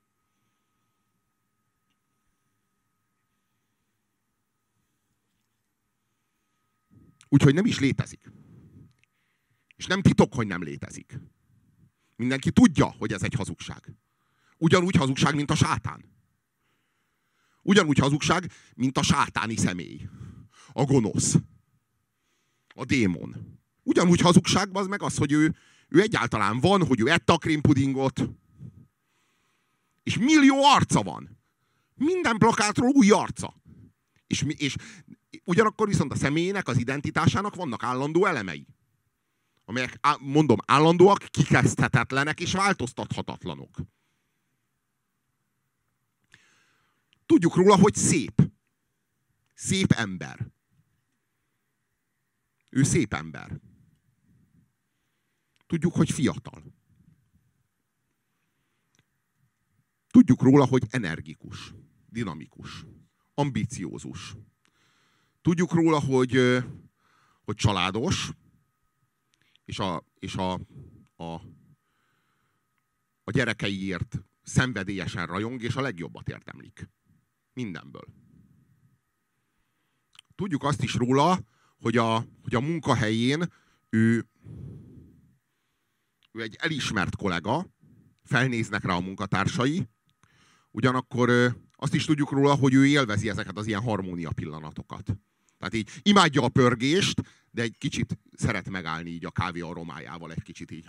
Úgyhogy nem is létezik. És nem titok, hogy nem létezik. Mindenki tudja, hogy ez egy hazugság. Ugyanúgy hazugság, mint a sátán. Ugyanúgy hazugság, mint a sátáni személy. A gonosz. A démon. Ugyanúgy hazugság az meg az, hogy ő egyáltalán van, hogy ő ette a krémpudingot. És millió arca van. Minden plakátról új arca. És ugyanakkor viszont a személyének, az identitásának vannak állandó elemei. Amelyek, mondom, állandóak, kikezdhetetlenek és változtathatatlanok. Tudjuk róla, hogy szép. Szép ember. Ő szép ember. Tudjuk, hogy fiatal. Tudjuk róla, hogy energikus, dinamikus, ambiciózus. Tudjuk róla, hogy családos, és a gyerekeiért szenvedélyesen rajong, és a legjobbat érdemlik. Mindenből. Tudjuk azt is róla, hogy a munkahelyén ő egy elismert kollega, felnéznek rá a munkatársai, ugyanakkor azt is tudjuk róla, hogy ő élvezi ezeket az ilyen harmónia pillanatokat. Tehát így imádja a pörgést, de egy kicsit szeret megállni így a kávé aromájával, egy kicsit így.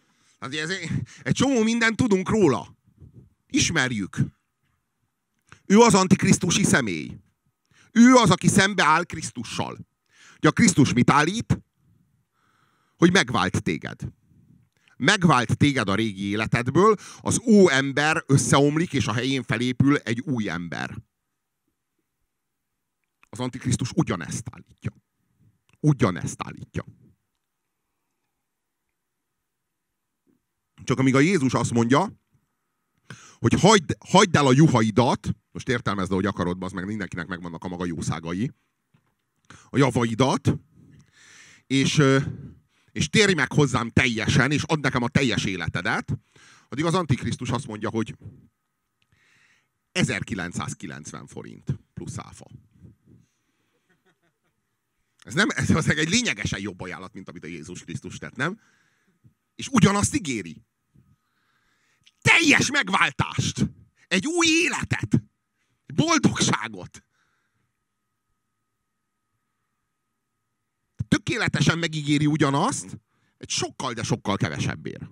Tehát egy csomó mindent tudunk róla. Ismerjük. Ő az antikrisztusi személy. Ő az, aki szembeáll Krisztussal. Ugye a Krisztus mit állít? Hogy megvált téged. Megvált téged a régi életedből, az óember összeomlik, és a helyén felépül egy új ember. Az antikrisztus ugyanezt állítja. Ugyanezt állítja. Csak amíg a Jézus azt mondja, hogy hagyd el a juhaidat, most értelmezd, hogy akarod, az meg mindenkinek megvannak a maga jószágai, a javaidat, és térj meg hozzám teljesen, és add nekem a teljes életedet, addig az antikrisztus azt mondja, hogy 1990 forint plusz áfa. Ez az egy lényegesen jobb ajánlat, mint amit a Jézus Krisztus tett, nem? És ugyanazt ígéri. Teljes megváltást! Egy új életet! Boldogságot! Tökéletesen megígéri ugyanazt, egy sokkal, de sokkal kevesebbért.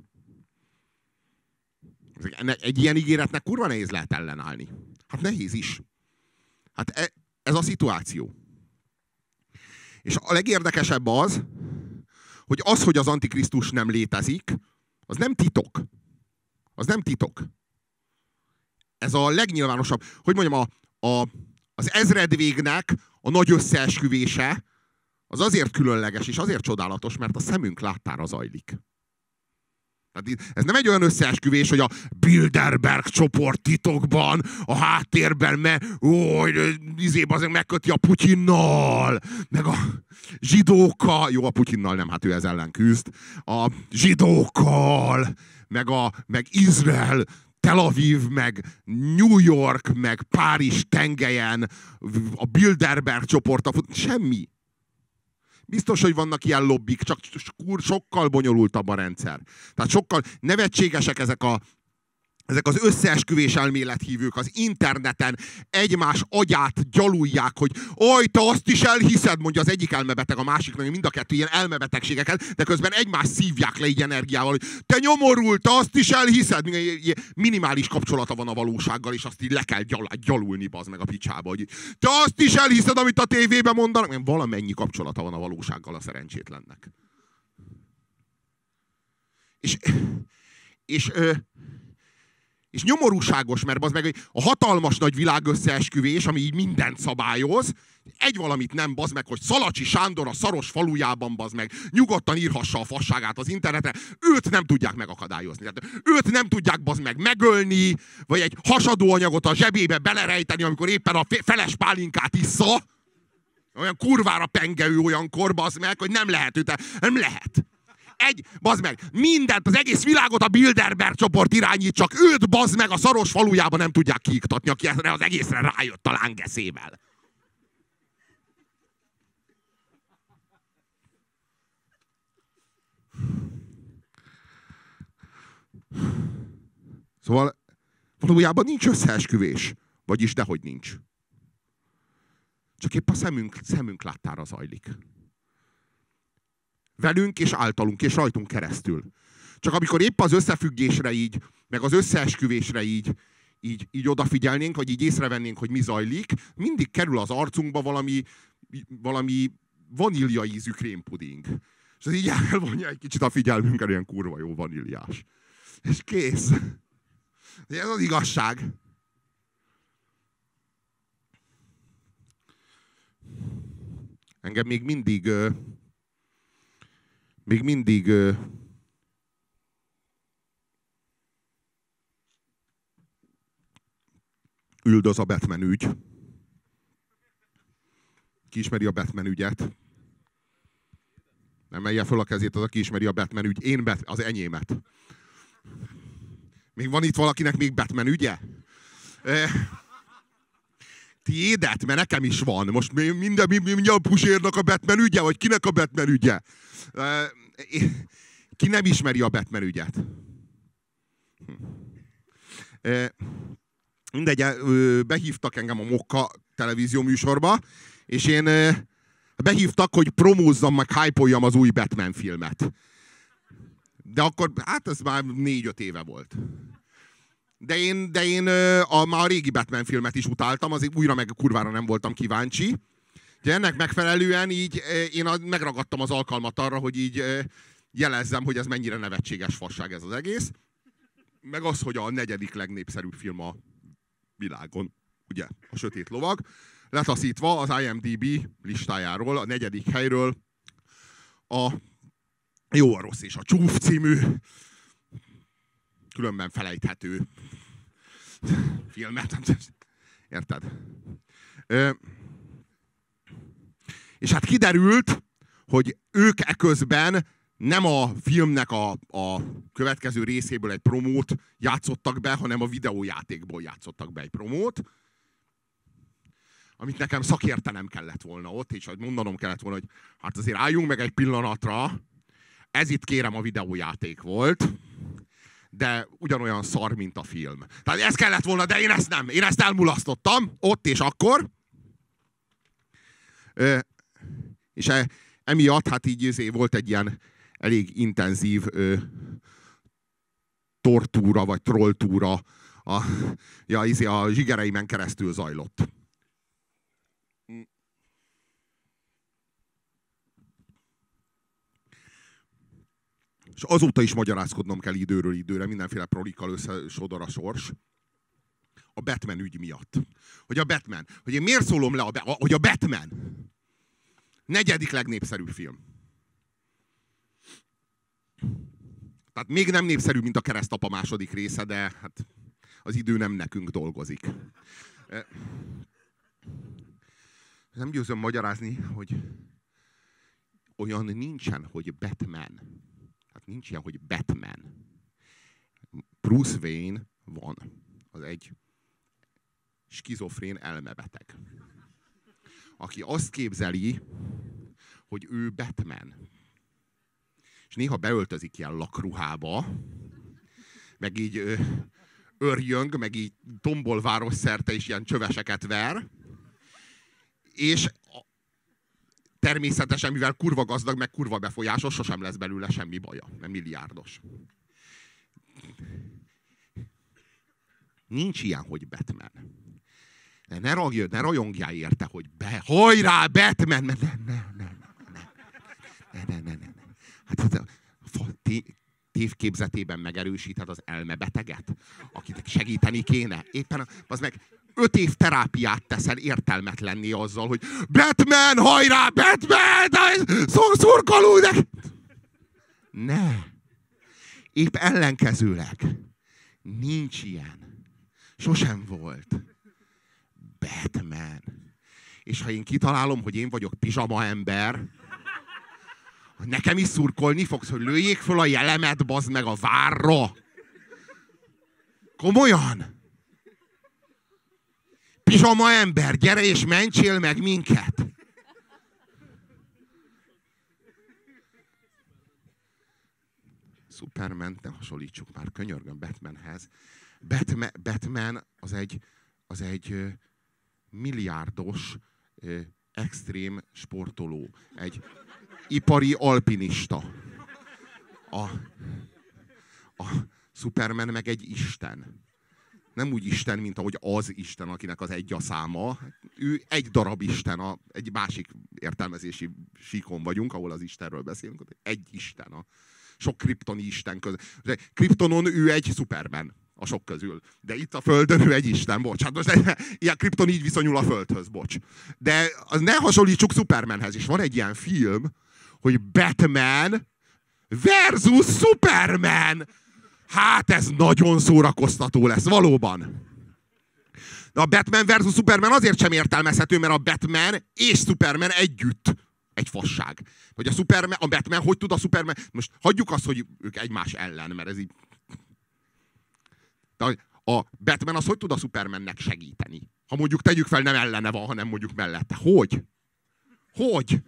Egy ilyen ígéretnek kurva nehéz lehet ellenállni. Hát nehéz is. Hát ez a szituáció. És a legérdekesebb az, hogy az antikrisztus nem létezik, az nem titok. Az nem titok. Ez a legnyilvánosabb, hogy mondjam, az ezredvégnek a nagy összeesküvése az azért különleges és azért csodálatos, mert a szemünk láttára zajlik. Ez nem egy olyan összeesküvés, hogy a Bilderberg csoport titokban, a háttérben, megköti a Putyinnal, meg a zsidókkal, jó, a Putyinnal nem, hát ő ez ellen küzd, a zsidókkal, meg Izrael, Tel Aviv, meg New York, meg Párizs tengelyen, a Bilderberg csoport, semmi. Biztos, hogy vannak ilyen lobbik, csak sokkal bonyolultabb a rendszer. Tehát sokkal nevetségesek ezek az összeesküvés elmélethívők az interneten, egymás agyát gyalulják, hogy oj, te azt is elhiszed, mondja az egyik elmebeteg a másiknak, mind a kettő ilyen elmebetegségeket, de közben egymást szívják le így energiával, hogy te nyomorult, te azt is elhiszed. Minimális kapcsolata van a valósággal, és azt így le kell gyalulni, bazd meg a picsába, hogy te azt is elhiszed, amit a tévében mondanak. Nem, valamennyi kapcsolata van a valósággal a szerencsétlennek. És nyomorúságos, mert az meg a hatalmas nagy világösszeesküvés, ami így mindent szabályoz, egy valamit nem, bazd meg, hogy Szalacsi Sándor a szaros falujában, bazd meg, nyugodtan írhassa a fasságát az internetre, őt nem tudják megakadályozni. Tehát őt nem tudják, bazd meg, megölni, vagy egy hasadóanyagot a zsebébe belerejteni, amikor éppen a feles pálinkát issza. Olyan kurvára penge ő olyankor, bazd meg, hogy nem lehet nem lehet. Bazd meg, mindent, az egész világot a Bilderberg csoport irányít, csak őt, bazd meg, a szaros falujában nem tudják kiiktatni, aki erre az egészre rájött a lángeszével. Szóval valójában nincs összeesküvés. Vagyis dehogy nincs. Csak épp a szemünk láttára zajlik. Velünk és általunk és rajtunk keresztül. Csak amikor épp az összefüggésre így, meg az összeesküvésre így odafigyelnénk, vagy így észrevennénk, hogy mi zajlik, mindig kerül az arcunkba valami vanília ízű krémpuding. És az így elvonja egy kicsit a figyelmünket, ilyen kurva jó vaníliás. És kész. Ez az igazság. Engem még mindig üldöz a Batman ügy. Ki ismeri a Batman ügyet? Nem emelje föl a kezét az, aki ismeri a Batman ügy. Az enyémet. Még van itt valakinek még Batman ügye? Tiédet, mert nekem is van. Most mindjárt Puzsérnak a Batman ügye, vagy kinek a Batman ügye? Ki nem ismeri a Batman ügyet? Mindegy, behívtak engem a Mokka televízió műsorba, és én behívtak, hogy promózzam, meg hype-oljam az új Batman filmet. De akkor, hát ez már 4-5 éve volt. De én már a régi Batman filmet is utáltam, azért újra meg kurvára nem voltam kíváncsi. De ennek megfelelően így én megragadtam az alkalmat arra, hogy így jelezzem, hogy ez mennyire nevetséges fasság ez az egész. Meg az, hogy a 4. legnépszerűbb film a világon, ugye, a Sötét Lovag. Letaszítva az IMDb listájáról, a 4. helyről a Jó, a rossz és a csúf című, különben felejthető filmet. Érted? És hát kiderült, hogy ők eközben nem a filmnek a következő részéből egy promót játszottak be, hanem a videójátékból játszottak be egy promót, amit nekem szakértenem kellett volna ott, és mondanom kellett volna, hogy hát azért álljunk meg egy pillanatra, ez itt kérem a videójáték volt, de ugyanolyan szar, mint a film. Tehát ez kellett volna, de én ezt nem. Én ezt elmulasztottam, ott és akkor. És emiatt hát így volt egy ilyen elég intenzív tortúra, vagy trolltúra a zsigereimen keresztül zajlott. És azóta is magyarázkodnom kell időről időre, mindenféle prolikkal összesodor a sors. A Batman ügy miatt. Hogy én miért szólom le, hogy a Batman 4. legnépszerűbb film. Tehát még nem népszerű, mint a Keresztapa második része, de hát az idő nem nekünk dolgozik. Nem győzöm magyarázni, hogy olyan nincsen, hogy Batman. Hát nincs ilyen, hogy Batman. Bruce Wayne van. Az egy skizofrén elmebeteg. Aki azt képzeli, hogy ő Batman. És néha beöltözik ilyen lakruhába, meg így örjöng, meg így tombol városszerte, és ilyen csöveseket ver. És természetesen, mivel kurva gazdag, meg kurva befolyásos, sosem lesz belőle semmi baja. Nem milliárdos. Nincs ilyen, hogy Batman. Ne rajongjál érte, hogy hajrá, Batman! Ne. Hát tévképzetében megerősíted az elmebeteget, akit segíteni kéne. Éppen az meg 5 év terápiát teszel értelmetlenné azzal, hogy Batman, hajrá, Batman! Szurkolunk! Ne! Épp ellenkezőleg. Nincs ilyen. Sosem volt. Batman. És ha én kitalálom, hogy én vagyok pizsama ember, nekem is szurkolni fogsz, hogy lőjék föl a jelemet, bazd meg, a várra. Komolyan? Pizsama ember, gyere és mentsél meg minket. Superman, ne hasonlítsuk már, könyörgöm Batmanhez. Batman az egy milliárdos extrém sportoló. Egy ipari alpinista. A Superman meg egy isten. Nem úgy isten, mint ahogy az isten, akinek az egy a száma. Ő egy darab isten, egy másik értelmezési síkon vagyunk, ahol az istenről beszélünk. Egy isten, a sok kriptoni isten között. Kriptonon ő egy Superman a sok közül. De itt a Földön ő egy isten, bocs. Hát most ilyen kripton így viszonyul a Földhöz, bocs. De ne hasonlítsuk Supermanhez is. Van egy ilyen film, hogy Batman versus Superman. Hát ez nagyon szórakoztató lesz, valóban. De a Batman versus Superman azért sem értelmezhető, mert a Batman és Superman együtt egy fasság. Hogy a Batman hogy tud a Superman... Most hagyjuk azt, hogy ők egymás ellen, mert ez így... De a Batman az hogy tud a Supermannek segíteni? Ha mondjuk tegyük fel, nem ellene van, hanem mondjuk mellette. Hogy? Hogy?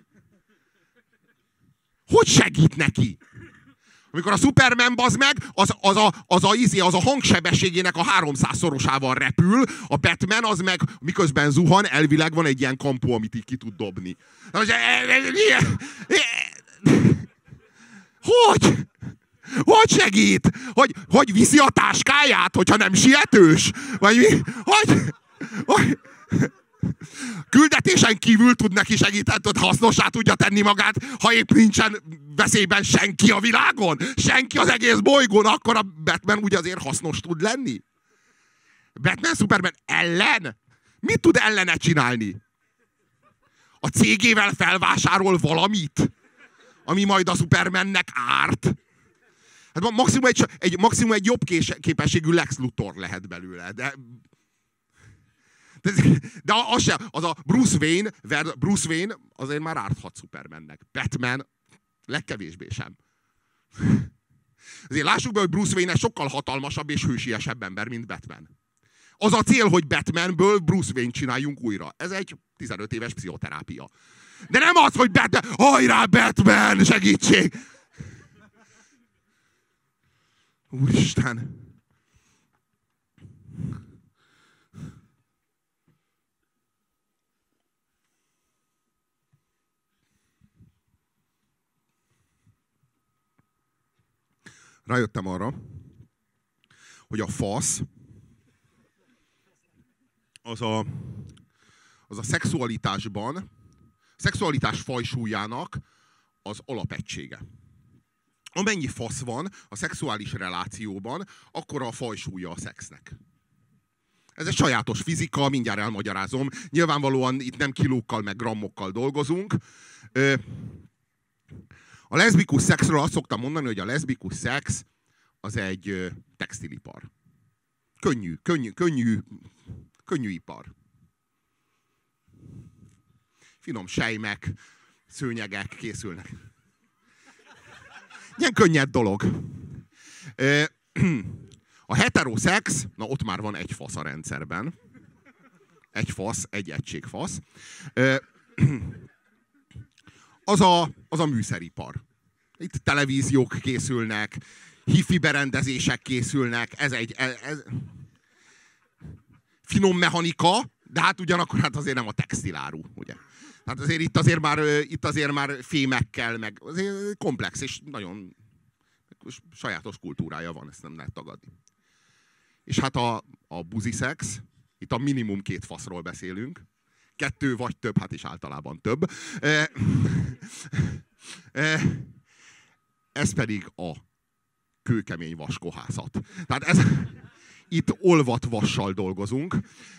Hogy segít neki? Amikor a Superman bazd meg, az a hangsebességének a 300-szorosával repül, a Batman az meg miközben zuhan, elvileg van egy ilyen kampó, amit így ki tud dobni. Hogy? Hogy segít? Hogy viszi a táskáját, hogyha nem sietős? Vagy mi? Hogy... Küldetésen kívül tud neki segíteni, hasznossá tudja tenni magát, ha épp nincsen veszélyben senki a világon, senki az egész bolygón, akkor a Batman úgy azért hasznos tud lenni. Batman Superman ellen? Mit tud ellene csinálni? A cégével felvásárol valamit, ami majd a Supermannek árt. Hát maximum egy jobb képességű Lex Luthor lehet belőle, de az sem, az a Bruce Wayne azért már árthat Supermannek. Batman legkevésbé sem. Azért lássuk be, hogy Bruce Wayne sokkal hatalmasabb és hősiesebb ember, mint Batman. Az a cél, hogy Batmanből Bruce Wayne csináljunk újra. Ez egy 15 éves pszichoterápia. De nem az, hogy Batman, hajrá Batman, segítség! Úristen! Rájöttem arra, hogy a fasz az a szexualitásban, szexualitás fajsúlyának az alapegysége. Amennyi fasz van a szexuális relációban, akkora a fajsúlya a szexnek. Ez egy sajátos fizika, mindjárt elmagyarázom. Nyilvánvalóan itt nem kilókkal, meg grammokkal dolgozunk. A leszbikus szexről azt szoktam mondani, hogy a leszbikus szex az egy textilipar. Könnyű ipar. Finom sejmek, szőnyegek készülnek. Ilyen könnyed dolog. A heteroszex, na ott már van egy fasz a rendszerben. Egy fasz, egy egységfasz. Az a műszeripar. Itt televíziók készülnek, hifi berendezések készülnek, ez finom mechanika, de hát ugyanakkor hát azért nem a textiláru, ugye. Hát azért itt azért már fémekkel, meg azért komplex és nagyon sajátos kultúrája van, ezt nem lehet tagadni. És hát a buziszex, itt a minimum 2 faszról beszélünk. 2 vagy több, hát is általában több. Ez pedig a kőkemény vaskohászat. Tehát itt olvat vassal dolgozunk.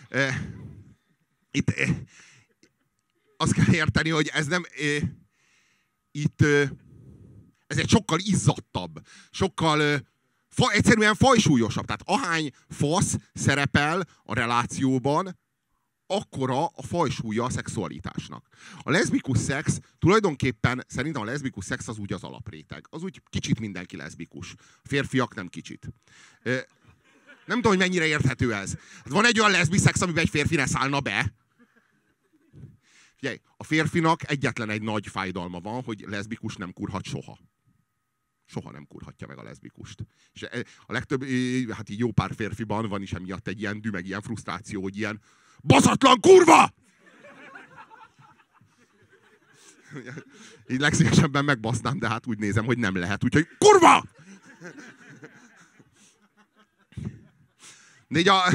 Itt azt kell érteni, hogy ez nem... Itt ez egy sokkal izzadtabb, sokkal egyszerűen fajsúlyosabb. Tehát ahány fasz szerepel a relációban, akkora a fajsúlya a szexualitásnak. A leszbikus szex tulajdonképpen, szerintem a leszbikus szex az úgy az alapréteg. Az úgy kicsit mindenki leszbikus. A férfiak nem kicsit. Nem tudom, hogy mennyire érthető ez. Van egy olyan leszbi szex, amiben egy férfi ne szállna be. Figyelj, a férfinak egyetlen egy nagy fájdalma van, hogy leszbikus nem kurhat soha. Soha nem kurhatja meg a leszbikust. És a legtöbb, hát így jó pár férfiban van is emiatt egy ilyen dű, meg ilyen frusztráció, hogy ilyen baszatlan kurva! Így legszívesebben megbasznám, de hát úgy nézem, hogy nem lehet. Úgyhogy kurva! De így a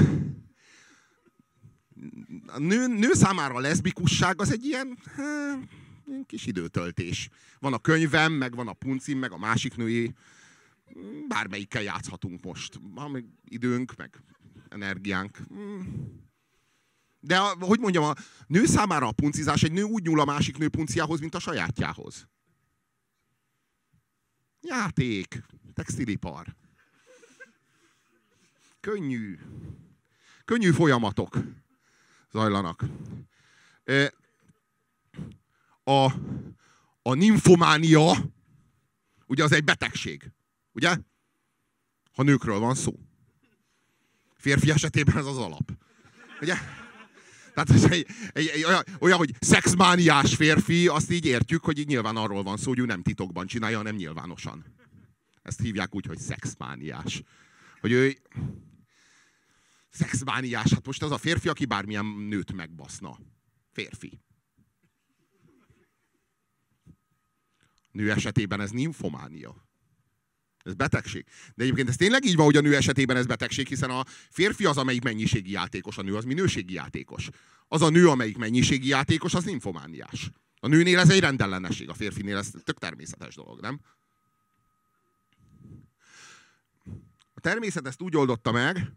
nő számára a leszbikusság az egy ilyen kis időtöltés. Van a könyvem, meg van a puncim, meg a másik női. Bármelyikkel játszhatunk most. Van még időnk, meg energiánk. De hogy mondjam, a nő számára a puncizás, egy nő úgy nyúl a másik nő punciához, mint a sajátjához. Játék, textilipar. Könnyű folyamatok zajlanak. A nymfománia, ugye az egy betegség, ugye? Ha nőkről van szó. Férfi esetében ez az alap. Ugye? Tehát ez olyan, hogy szexmániás férfi, azt így értjük, hogy így nyilván arról van szó, hogy ő nem titokban csinálja, hanem nyilvánosan. Ezt hívják úgy, hogy szexmániás. Hogy ő szexmániás, hát most az a férfi, aki bármilyen nőt megbaszna. Férfi. Nő esetében ez nymfománia. Ez betegség. De egyébként ez tényleg így van, hogy a nő esetében ez betegség, hiszen a férfi az, amelyik mennyiségi játékos, a nő az minőségi játékos. Az a nő, amelyik mennyiségi játékos, az nymfomániás. A nőnél ez egy rendellenesség, a férfinél ez tök természetes dolog, nem? A természet ezt úgy oldotta meg,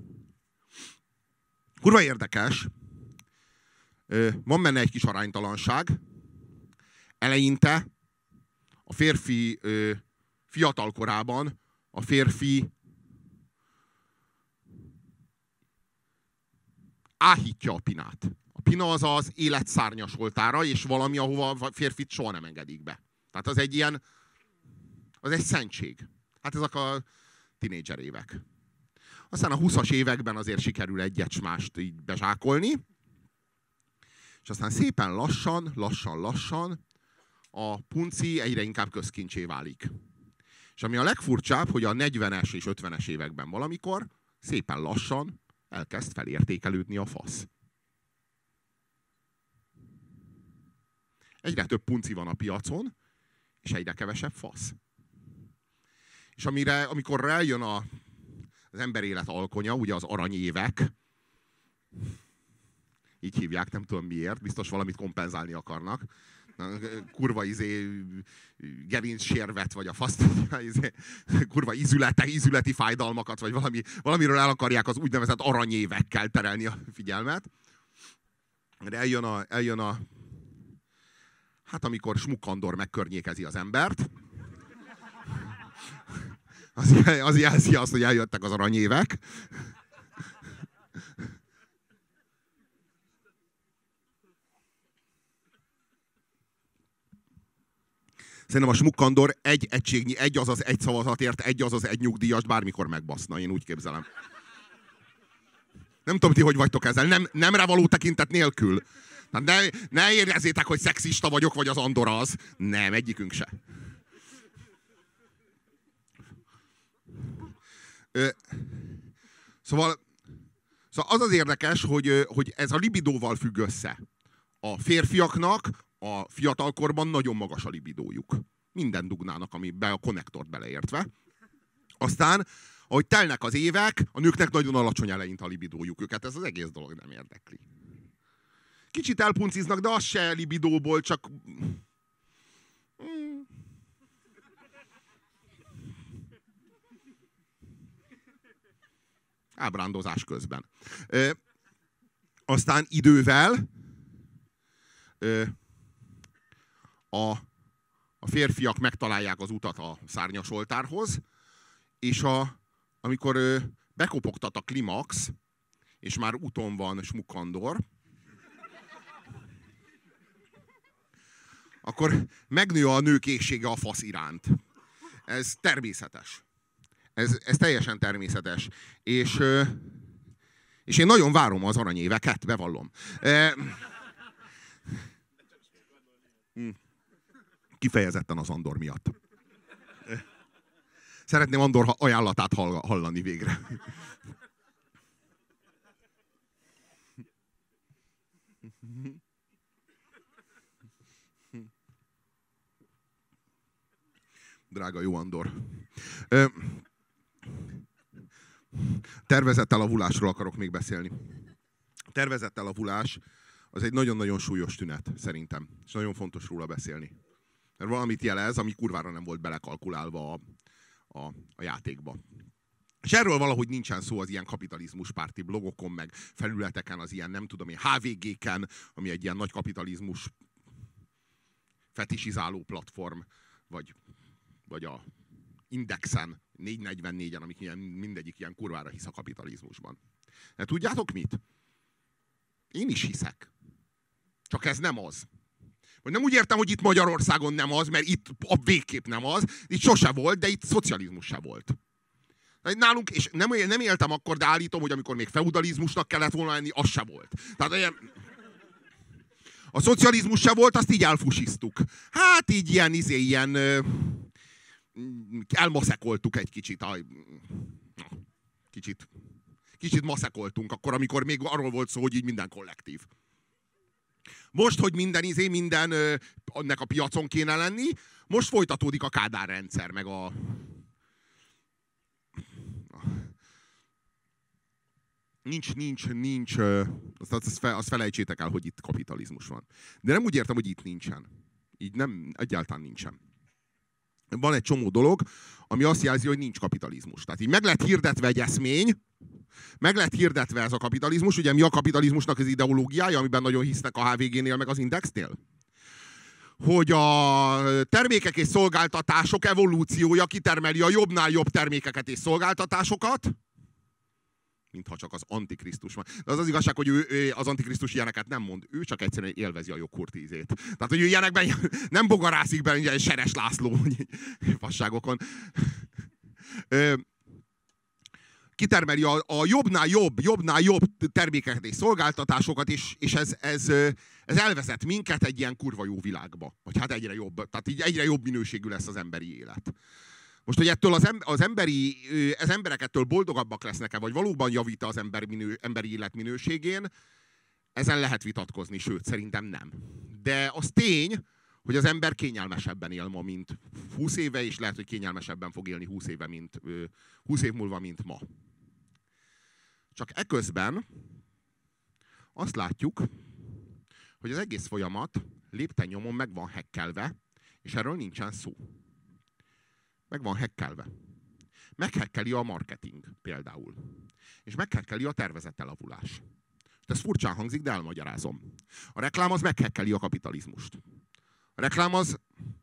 kurva érdekes, van benne egy kis aránytalanság. Eleinte a férfi fiatal korában a férfi áhítja a pinát. A pina az az élet szárnyas oltára, és valami, ahova a férfit soha nem engedik be. Tehát az egy ilyen, az egy szentség. Hát ezek a tinédzser évek. Aztán a 20-as években azért sikerül egyet-mást így bezsákolni, és aztán szépen lassan a punci egyre inkább közkincsé válik. És ami a legfurcsább, hogy a 40-es és 50-es években valamikor szépen lassan elkezd felértékelődni a fasz. Egyre több punci van a piacon, és egyre kevesebb fasz. És amikor eljön az ember élet alkonya, ugye az aranyévek, így hívják, nem tudom miért, biztos valamit kompenzálni akarnak. Kurva gerincsérvet, vagy a faszt, kurva ízületi fájdalmakat, vagy valamiről el akarják az úgynevezett aranyévekkel terelni a figyelmet. De eljön a hát amikor Smukkandor megkörnyékezi az embert, az jelzi azt, hogy eljöttek az aranyévek. Szerintem a Smukkandor egy egységnyi, azaz egy szavazatért, azaz egy nyugdíjast bármikor megbaszna. Én úgy képzelem. Nem tudom, ti hogy vagytok ezzel. Nemre való tekintet nélkül. Ne érezzétek, hogy szexista vagyok, vagy az Andor az. Nem, egyikünk se. Szóval az az érdekes, hogy ez a libidóval függ össze. A férfiaknak a fiatalkorban nagyon magas a libidójuk. Minden dugnának, amiben a konnektort beleértve. Aztán, ahogy telnek az évek, a nőknek nagyon alacsony eleinte a libidójuk. Őket ez az egész dolog nem érdekli. Kicsit elpunciznak, de az se libidóból, csak... ábrándozás közben. Aztán idővel a férfiak megtalálják az utat a szárnyas oltárhoz, és amikor bekopogtat a klimax, és már úton van Smukkandor, akkor megnő a nő készsége a fasz iránt. Ez természetes. Ez teljesen természetes. És én nagyon várom az aranyéveket, bevallom. Kifejezetten az Andor miatt. Szeretném Andor ajánlatát hallani végre. Drága jó Andor. Tervezett elavulásról akarok még beszélni. Tervezett elavulás az egy nagyon-nagyon súlyos tünet, szerintem. És nagyon fontos róla beszélni. Mert valamit jelez, ami kurvára nem volt belekalkulálva a játékba. És erről valahogy nincsen szó az ilyen kapitalizmus párti blogokon, meg felületeken, az ilyen, nem tudom én, HVG-ken, ami egy ilyen nagy kapitalizmus fetisizáló platform, vagy a Indexen, 444-en, amik mindegyik ilyen kurvára hisz a kapitalizmusban. De tudjátok mit? Én is hiszek. Csak ez nem az. Vagy nem úgy értem, hogy itt Magyarországon nem az, mert itt a végképp nem az, itt sose volt, de itt szocializmus se volt. Nálunk, és nem éltem akkor, de állítom, hogy amikor még feudalizmusnak kellett volna lenni, az se volt. Tehát a szocializmus se volt, azt így elfusisztuk. Hát így ilyen elmaszekoltuk egy kicsit. Kicsit maszekoltunk akkor, amikor még arról volt szó, hogy így minden kollektív. Most, hogy mindennek a piacon kéne lenni, most folytatódik a Kádár rendszer, meg a nincs, azt felejtsétek el, hogy itt kapitalizmus van. De nem úgy értem, hogy itt nincsen. Így nem, egyáltalán nincsen. Van egy csomó dolog, ami azt jelzi, hogy nincs kapitalizmus. Tehát így meg lett hirdetve egy eszmény, meg lett hirdetve ez a kapitalizmus. Ugye mi a kapitalizmusnak az ideológiája, amiben nagyon hisznek a HVG-nél, meg az Indexnél? Hogy a termékek és szolgáltatások evolúciója kitermeli a jobbnál jobb termékeket és szolgáltatásokat, mintha csak az Antikrisztus van. De az az igazság, hogy ő az Antikrisztus ilyeneket nem mond. Ő csak egyszerűen élvezi a joghurt ízét. Tehát, hogy ő ilyenekben nem bogarászik be, egy Seres László fasságokon. Kitermeli a jobbnál jobb termékeket és szolgáltatásokat, és ez elvezet minket egy ilyen kurva jó világba. Vagy hát egyre jobb. Tehát így egyre jobb minőségű lesz az emberi élet. Most, hogy ettől az emberek ettől boldogabbak lesznek-e, vagy valóban javít az emberi élet minőségén, ezen lehet vitatkozni, sőt, szerintem nem. De az tény, hogy az ember kényelmesebben él ma, mint 20 éve, és lehet, hogy kényelmesebben fog élni 20 év múlva, mint ma. Csak eközben azt látjuk, hogy az egész folyamat lépten-nyomon meg van hekkelve, és erről nincsen szó. Meg van hekkelve. Meghekkeli a marketing például. És meghekkeli a tervezett-elavulás. Ez furcsán hangzik, de elmagyarázom. A reklám az meghekkeli a kapitalizmust. A reklám az...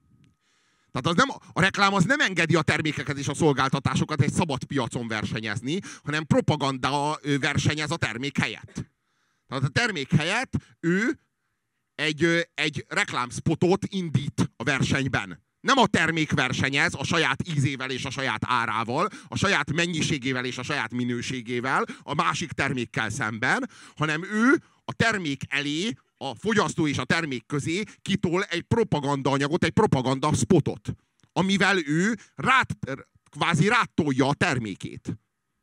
a reklám az nem engedi a termékeket és a szolgáltatásokat egy szabad piacon versenyezni, hanem propaganda versenyez a termék helyett. Tehát a termék helyett ő egy reklámspotot indít a versenyben. Nem a termék versenyez a saját ízével és a saját árával, a saját mennyiségével és a saját minőségével, a másik termékkel szemben, hanem ő a termék elé, a fogyasztó és a termék közé kitol egy propagandaanyagot, egy propaganda spotot, amivel ő kvázi rátolja a termékét.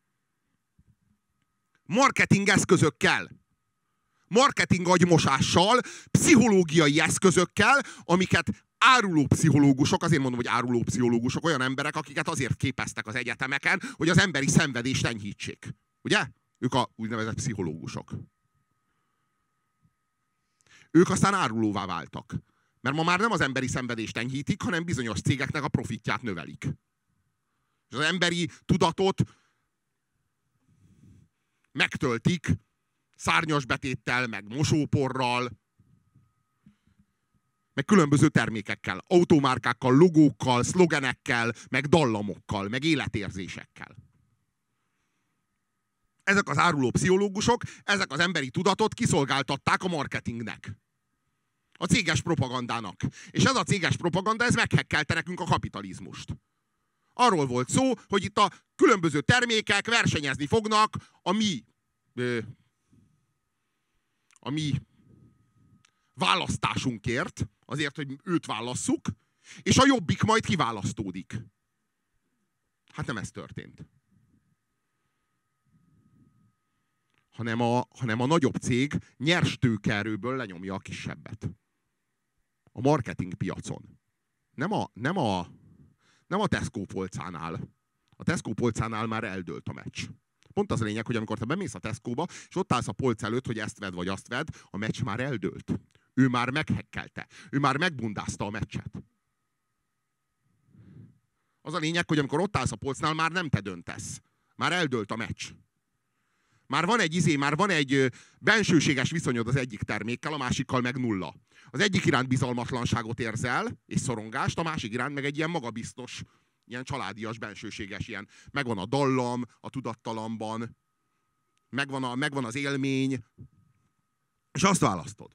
Marketing eszközökkel, marketing agymosással, pszichológiai eszközökkel, amiket áruló pszichológusok, azért mondom, hogy áruló pszichológusok, olyan emberek, akiket azért képeztek az egyetemeken, hogy az emberi szenvedést enyhítsék. Ugye? Ők a úgynevezett pszichológusok. Ők aztán árulóvá váltak. Mert ma már nem az emberi szenvedést enyhítik, hanem bizonyos cégeknek a profitját növelik. És az emberi tudatot megtöltik szárnyas betéttel, meg mosóporral, meg különböző termékekkel, automárkákkal, logókkal, szlogenekkel, meg dallamokkal, meg életérzésekkel. Ezek az áruló pszichológusok, ezek az emberi tudatot kiszolgáltatták a marketingnek. A céges propagandának. És ez a céges propaganda, ez meghekkelte nekünk a kapitalizmust. Arról volt szó, hogy itt a különböző termékek versenyezni fognak a mi választásunkért, azért, hogy őt válasszuk, és a Jobbik majd kiválasztódik. Hát nem ez történt. Hanem a nagyobb cég nyers tőkeerőből lenyomja a kisebbet. A marketing piacon. Nem a Tesco polcánál. A Tesco polcánál már eldőlt a meccs. Pont az a lényeg, hogy amikor te bemész a Tesco-ba, és ott állsz a polc előtt, hogy ezt vedd, vagy azt vedd, a meccs már eldőlt. Ő már meghekkelte. Ő már megbundázta a meccset. Az a lényeg, hogy amikor ott állsz a polcnál, már nem te döntesz. Már eldőlt a meccs. Már van egy bensőséges viszonyod az egyik termékkel, a másikkal meg nulla. Az egyik iránt bizalmatlanságot érzel, és szorongást, a másik iránt meg egy ilyen magabiztos, ilyen családias, bensőséges, ilyen. Megvan a dallam a tudattalamban, megvan az élmény, és azt választod.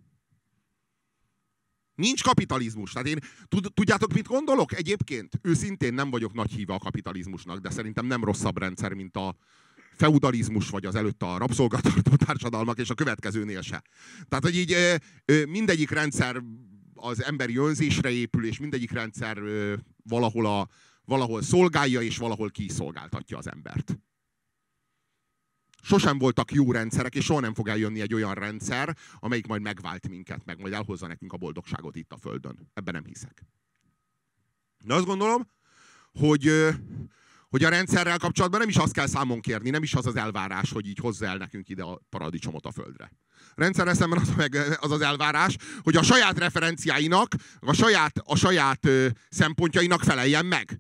Nincs kapitalizmus. Tehát én, tudjátok, mit gondolok? Egyébként őszintén nem vagyok nagy híve a kapitalizmusnak, de szerintem nem rosszabb rendszer, mint a feudalizmus, vagy az előtt a rabszolgatartó társadalmak, és a következőnél se. Tehát, hogy így mindegyik rendszer az emberi önzésre épül, és mindegyik rendszer valahol szolgálja, és valahol kiszolgáltatja az embert. Sosem voltak jó rendszerek, és soha nem fog eljönni egy olyan rendszer, amelyik majd megvált minket, meg majd elhozza nekünk a boldogságot itt a Földön. Ebben nem hiszek. De azt gondolom, hogy hogy a rendszerrel kapcsolatban nem is azt kell számon kérni, nem is az az elvárás, hogy így hozza el nekünk ide a paradicsomot a földre. A rendszerrel szemben az az elvárás, hogy a saját referenciáinak, a saját szempontjainak feleljen meg.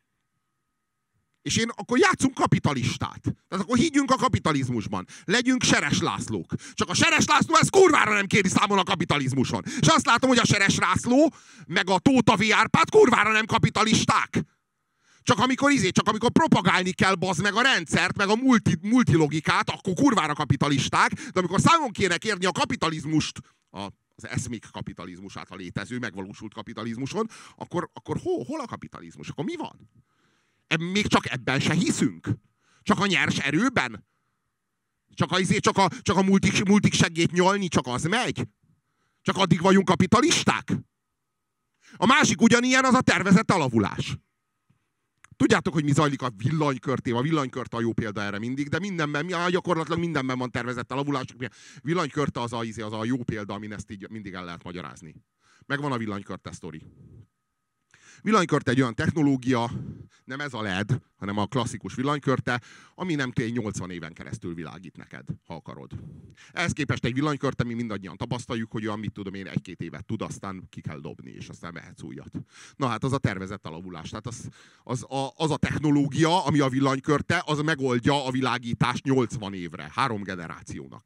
És akkor játszunk kapitalistát. Tehát akkor higgyünk a kapitalizmusban. Legyünk Seres Lászlók. Csak a Seres László ezt kurvára nem kéri számon a kapitalizmuson. És azt látom, hogy a Seres László, meg a Tóta V. Árpád kurvára nem kapitalisták. Csak amikor propagálni kell, bazd meg a rendszert, meg a multilogikát, akkor kurvára kapitalisták, de amikor számon kéne kérni a kapitalizmust, az eszmék kapitalizmusát, a létező, megvalósult kapitalizmuson, akkor hol a kapitalizmus? Akkor mi van? Még csak ebben se hiszünk? Csak a nyers erőben? Csak a multik seggét nyalni, csak az megy? Csak addig vagyunk kapitalisták? A másik ugyanilyen, az a tervezett alavulás. Tudjátok, hogy mi zajlik a villanykörtével? A villanykörte a jó példa erre mindig, de mindenben, gyakorlatilag mindenben van tervezett alavulás. Villanykörte az a jó példa, amin ezt így mindig el lehet magyarázni. Megvan a villanykörte sztori. Villanykörte egy olyan technológia, nem ez a LED, hanem a klasszikus villanykörte, ami nem egy 80 éven keresztül világít neked, ha akarod. Ehhez képest egy villanykörte, mi mindannyian tapasztaljuk, hogy olyan, mit tudom én, 1-2 évet tud, aztán ki kell dobni, és aztán vehetsz újat. Na hát az a tervezett alavulás. Tehát az a technológia, ami a villanykörte, az megoldja a világítást 80 évre, 3 generációnak.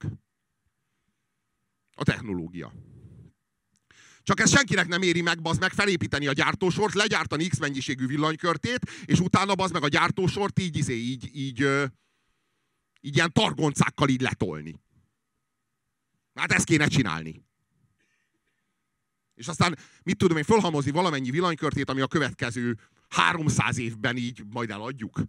A technológia. Csak ezt senkinek nem éri meg, bazd meg, felépíteni a gyártósort, legyártani X mennyiségű villanykörtét, és utána bazd meg a gyártósort így ilyen targoncákkal így letolni. Hát ezt kéne csinálni. És aztán, mit tudom én, fölhalmozni valamennyi villanykörtét, ami a következő 300 évben így majd eladjuk.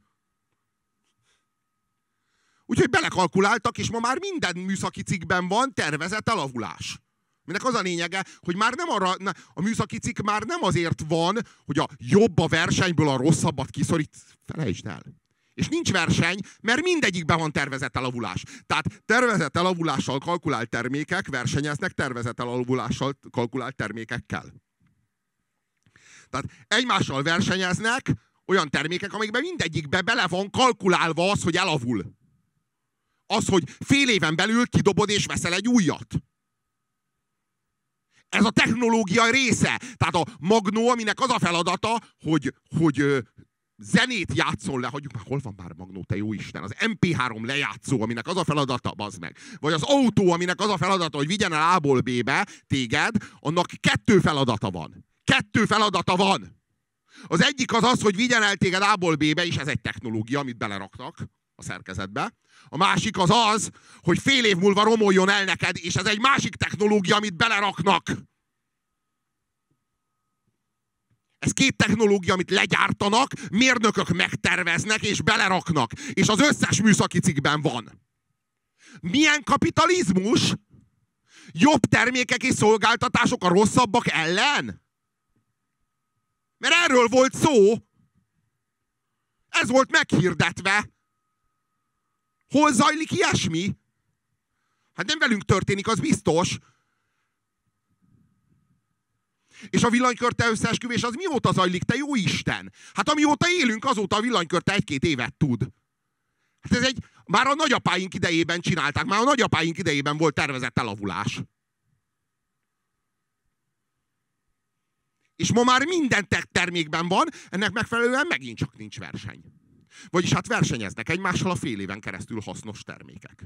Úgyhogy belekalkuláltak, és ma már minden műszaki cikkben van tervezett alavulás. Minek az a lényege, hogy már nem a műszaki cikk már nem azért van, hogy a jobb a versenyből a rosszabbat kiszorít. Felejtsd el. És nincs verseny, mert mindegyikben van tervezett elavulás. Tehát tervezett elavulással kalkulált termékek versenyeznek tervezett elavulással kalkulált termékekkel. Tehát egymással versenyeznek olyan termékek, amikben mindegyikben bele van kalkulálva az, hogy elavul. Az, hogy fél éven belül kidobod és veszel egy újat. Ez a technológia része. Tehát a Magnó, aminek az a feladata, hogy zenét játszol le, hagyjuk már, hol van már Magnó, te jó Isten, az MP3 lejátszó, aminek az a feladata, bazd meg. Vagy az autó, aminek az a feladata, hogy vigyen el A-ból B-be téged, annak 2 feladata van. 2 feladata van. Az egyik az, hogy vigyen el téged A-ból B-be, és ez egy technológia, amit beleraktak a szerkezetbe. A másik az, hogy fél év múlva romoljon el neked, és ez egy másik technológia, amit beleraknak. Ez 2 technológia, amit legyártanak, mérnökök megterveznek és beleraknak. És az összes műszaki cikkben van. Milyen kapitalizmus? Jobb termékek és szolgáltatások a rosszabbak ellen? Mert erről volt szó. Ez volt meghirdetve. Hol zajlik ilyesmi? Hát nem velünk történik, az biztos. És a villanykörte összeesküvés az mióta zajlik, te jó Isten? Hát amióta élünk, azóta a villanykörte 1-2 évet tud. Hát már a nagyapáink idejében csinálták, már a nagyapáink idejében volt tervezett elavulás. És ma már minden termékben van, ennek megfelelően megint csak nincs verseny. Vagyis hát versenyeznek egymással a fél éven keresztül hasznos termékek.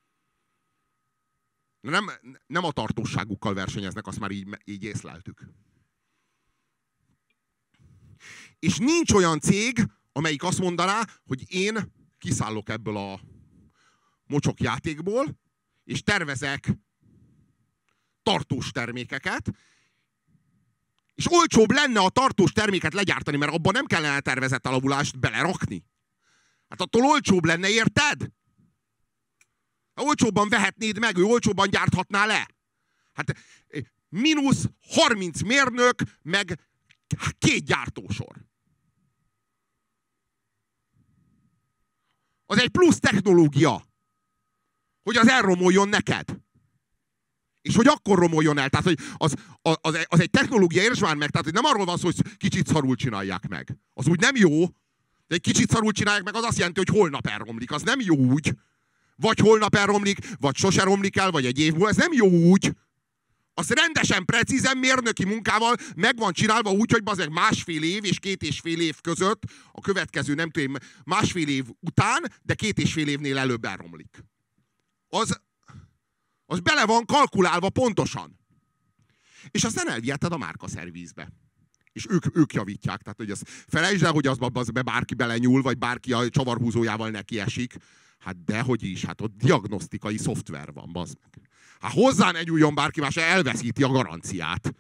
Nem a tartóságukkal versenyeznek, azt már így észleltük. És nincs olyan cég, amelyik azt mondaná, hogy én kiszállok ebből a mocsok játékból, és tervezek tartós termékeket, és olcsóbb lenne a tartós terméket legyártani, mert abban nem kellene tervezett alavulást belerakni. Hát attól olcsóbb lenne, érted? Olcsóbban vehetnéd meg, ő olcsóbban gyárthatná le. Hát mínusz 30 mérnök, meg 2 gyártósor. Az egy plusz technológia, hogy az elromoljon neked. És hogy akkor romoljon el. Tehát, hogy az egy technológia, értsd már meg, tehát hogy nem arról van szó, hogy kicsit szarul csinálják meg. Az úgy nem jó. De egy kicsit szarul csinálják meg, az azt jelenti, hogy holnap elromlik. Az nem jó úgy. Vagy holnap elromlik, vagy sose romlik el, vagy egy év múlva. Ez nem jó úgy. Az rendesen, precízen mérnöki munkával meg van csinálva úgy, hogy bazeg 1,5 év és 2,5 év között a következő, nem tudom, 1,5 év után, de 2,5 évnél előbb elromlik. Az bele van kalkulálva pontosan. És aztán elviheted a márkaszervízbe. És ők javítják. Tehát, hogy azt felejtsd el, hogy az bárki belenyúl, vagy bárki a csavarhúzójával neki esik. Hát dehogy is, hát ott diagnosztikai szoftver van, bazd meg. Hát hozzá ne nyúljon bárki más, elveszíti a garanciát.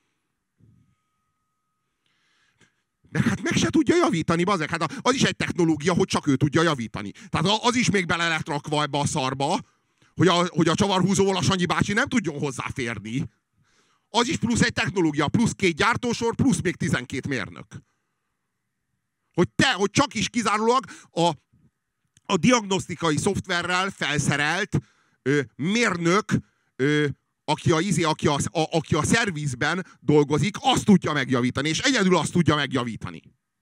De hát meg se tudja javítani, bazd meg. Hát az is egy technológia, hogy csak ő tudja javítani. Tehát az is még bele lett rakva ebbe a szarba, hogy a csavarhúzóval a Sanyi bácsi nem tudjon hozzáférni. Az is plusz egy technológia, plusz 2 gyártósor, plusz még 12 mérnök. Hogy csak is kizárólag a diagnosztikai szoftverrel felszerelt mérnök, aki a szervizben dolgozik, azt tudja megjavítani, és egyedül azt tudja megjavítani.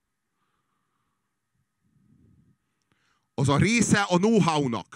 Az a része a know-how-nak.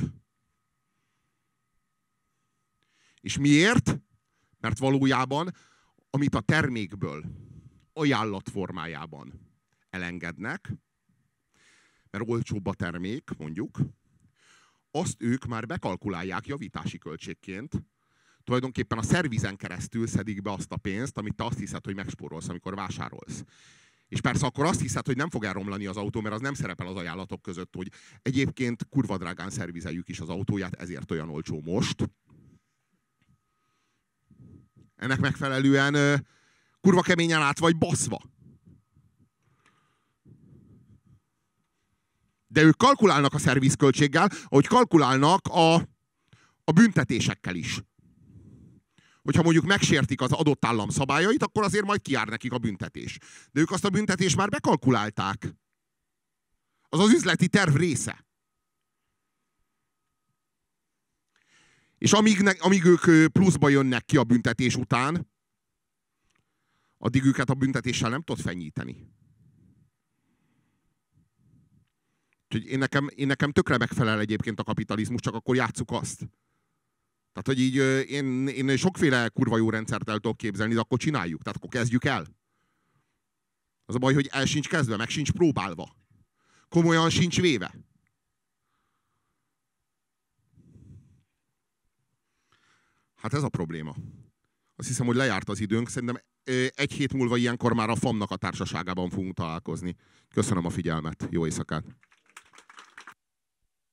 És miért? Mert valójában, amit a termékből ajánlat formájában elengednek, mert olcsóbb a termék, mondjuk, azt ők már bekalkulálják javítási költségként. Tulajdonképpen a szervizen keresztül szedik be azt a pénzt, amit te azt hiszed, hogy megspórolsz, amikor vásárolsz. És persze akkor azt hiszed, hogy nem fog elromlani az autó, mert az nem szerepel az ajánlatok között, hogy egyébként kurva drágán szervizeljük is az autóját, ezért olyan olcsó most. Ennek megfelelően kurva keményen át vagy baszva. De ők kalkulálnak a szervizköltséggel, ahogy kalkulálnak a büntetésekkel is. Hogyha mondjuk megsértik az adott állam szabályait, akkor azért majd kijár nekik a büntetés. De ők azt a büntetést már bekalkulálták. Az az üzleti terv része. És amíg ők pluszba jönnek ki a büntetés után, addig őket a büntetéssel nem tudod fenyíteni. Úgyhogy én nekem tökre megfelel egyébként a kapitalizmus, csak akkor játsszuk azt. Tehát, hogy így én sokféle kurva jó rendszert el tudok képzelni, de akkor csináljuk. Tehát akkor kezdjük el. Az a baj, hogy el sincs kezdve, meg sincs próbálva. Komolyan sincs véve. Hát ez a probléma. Azt hiszem, hogy lejárt az időnk. Szerintem 1 hét múlva ilyenkor már a FAM-nak a társaságában fogunk találkozni. Köszönöm a figyelmet. Jó éjszakát!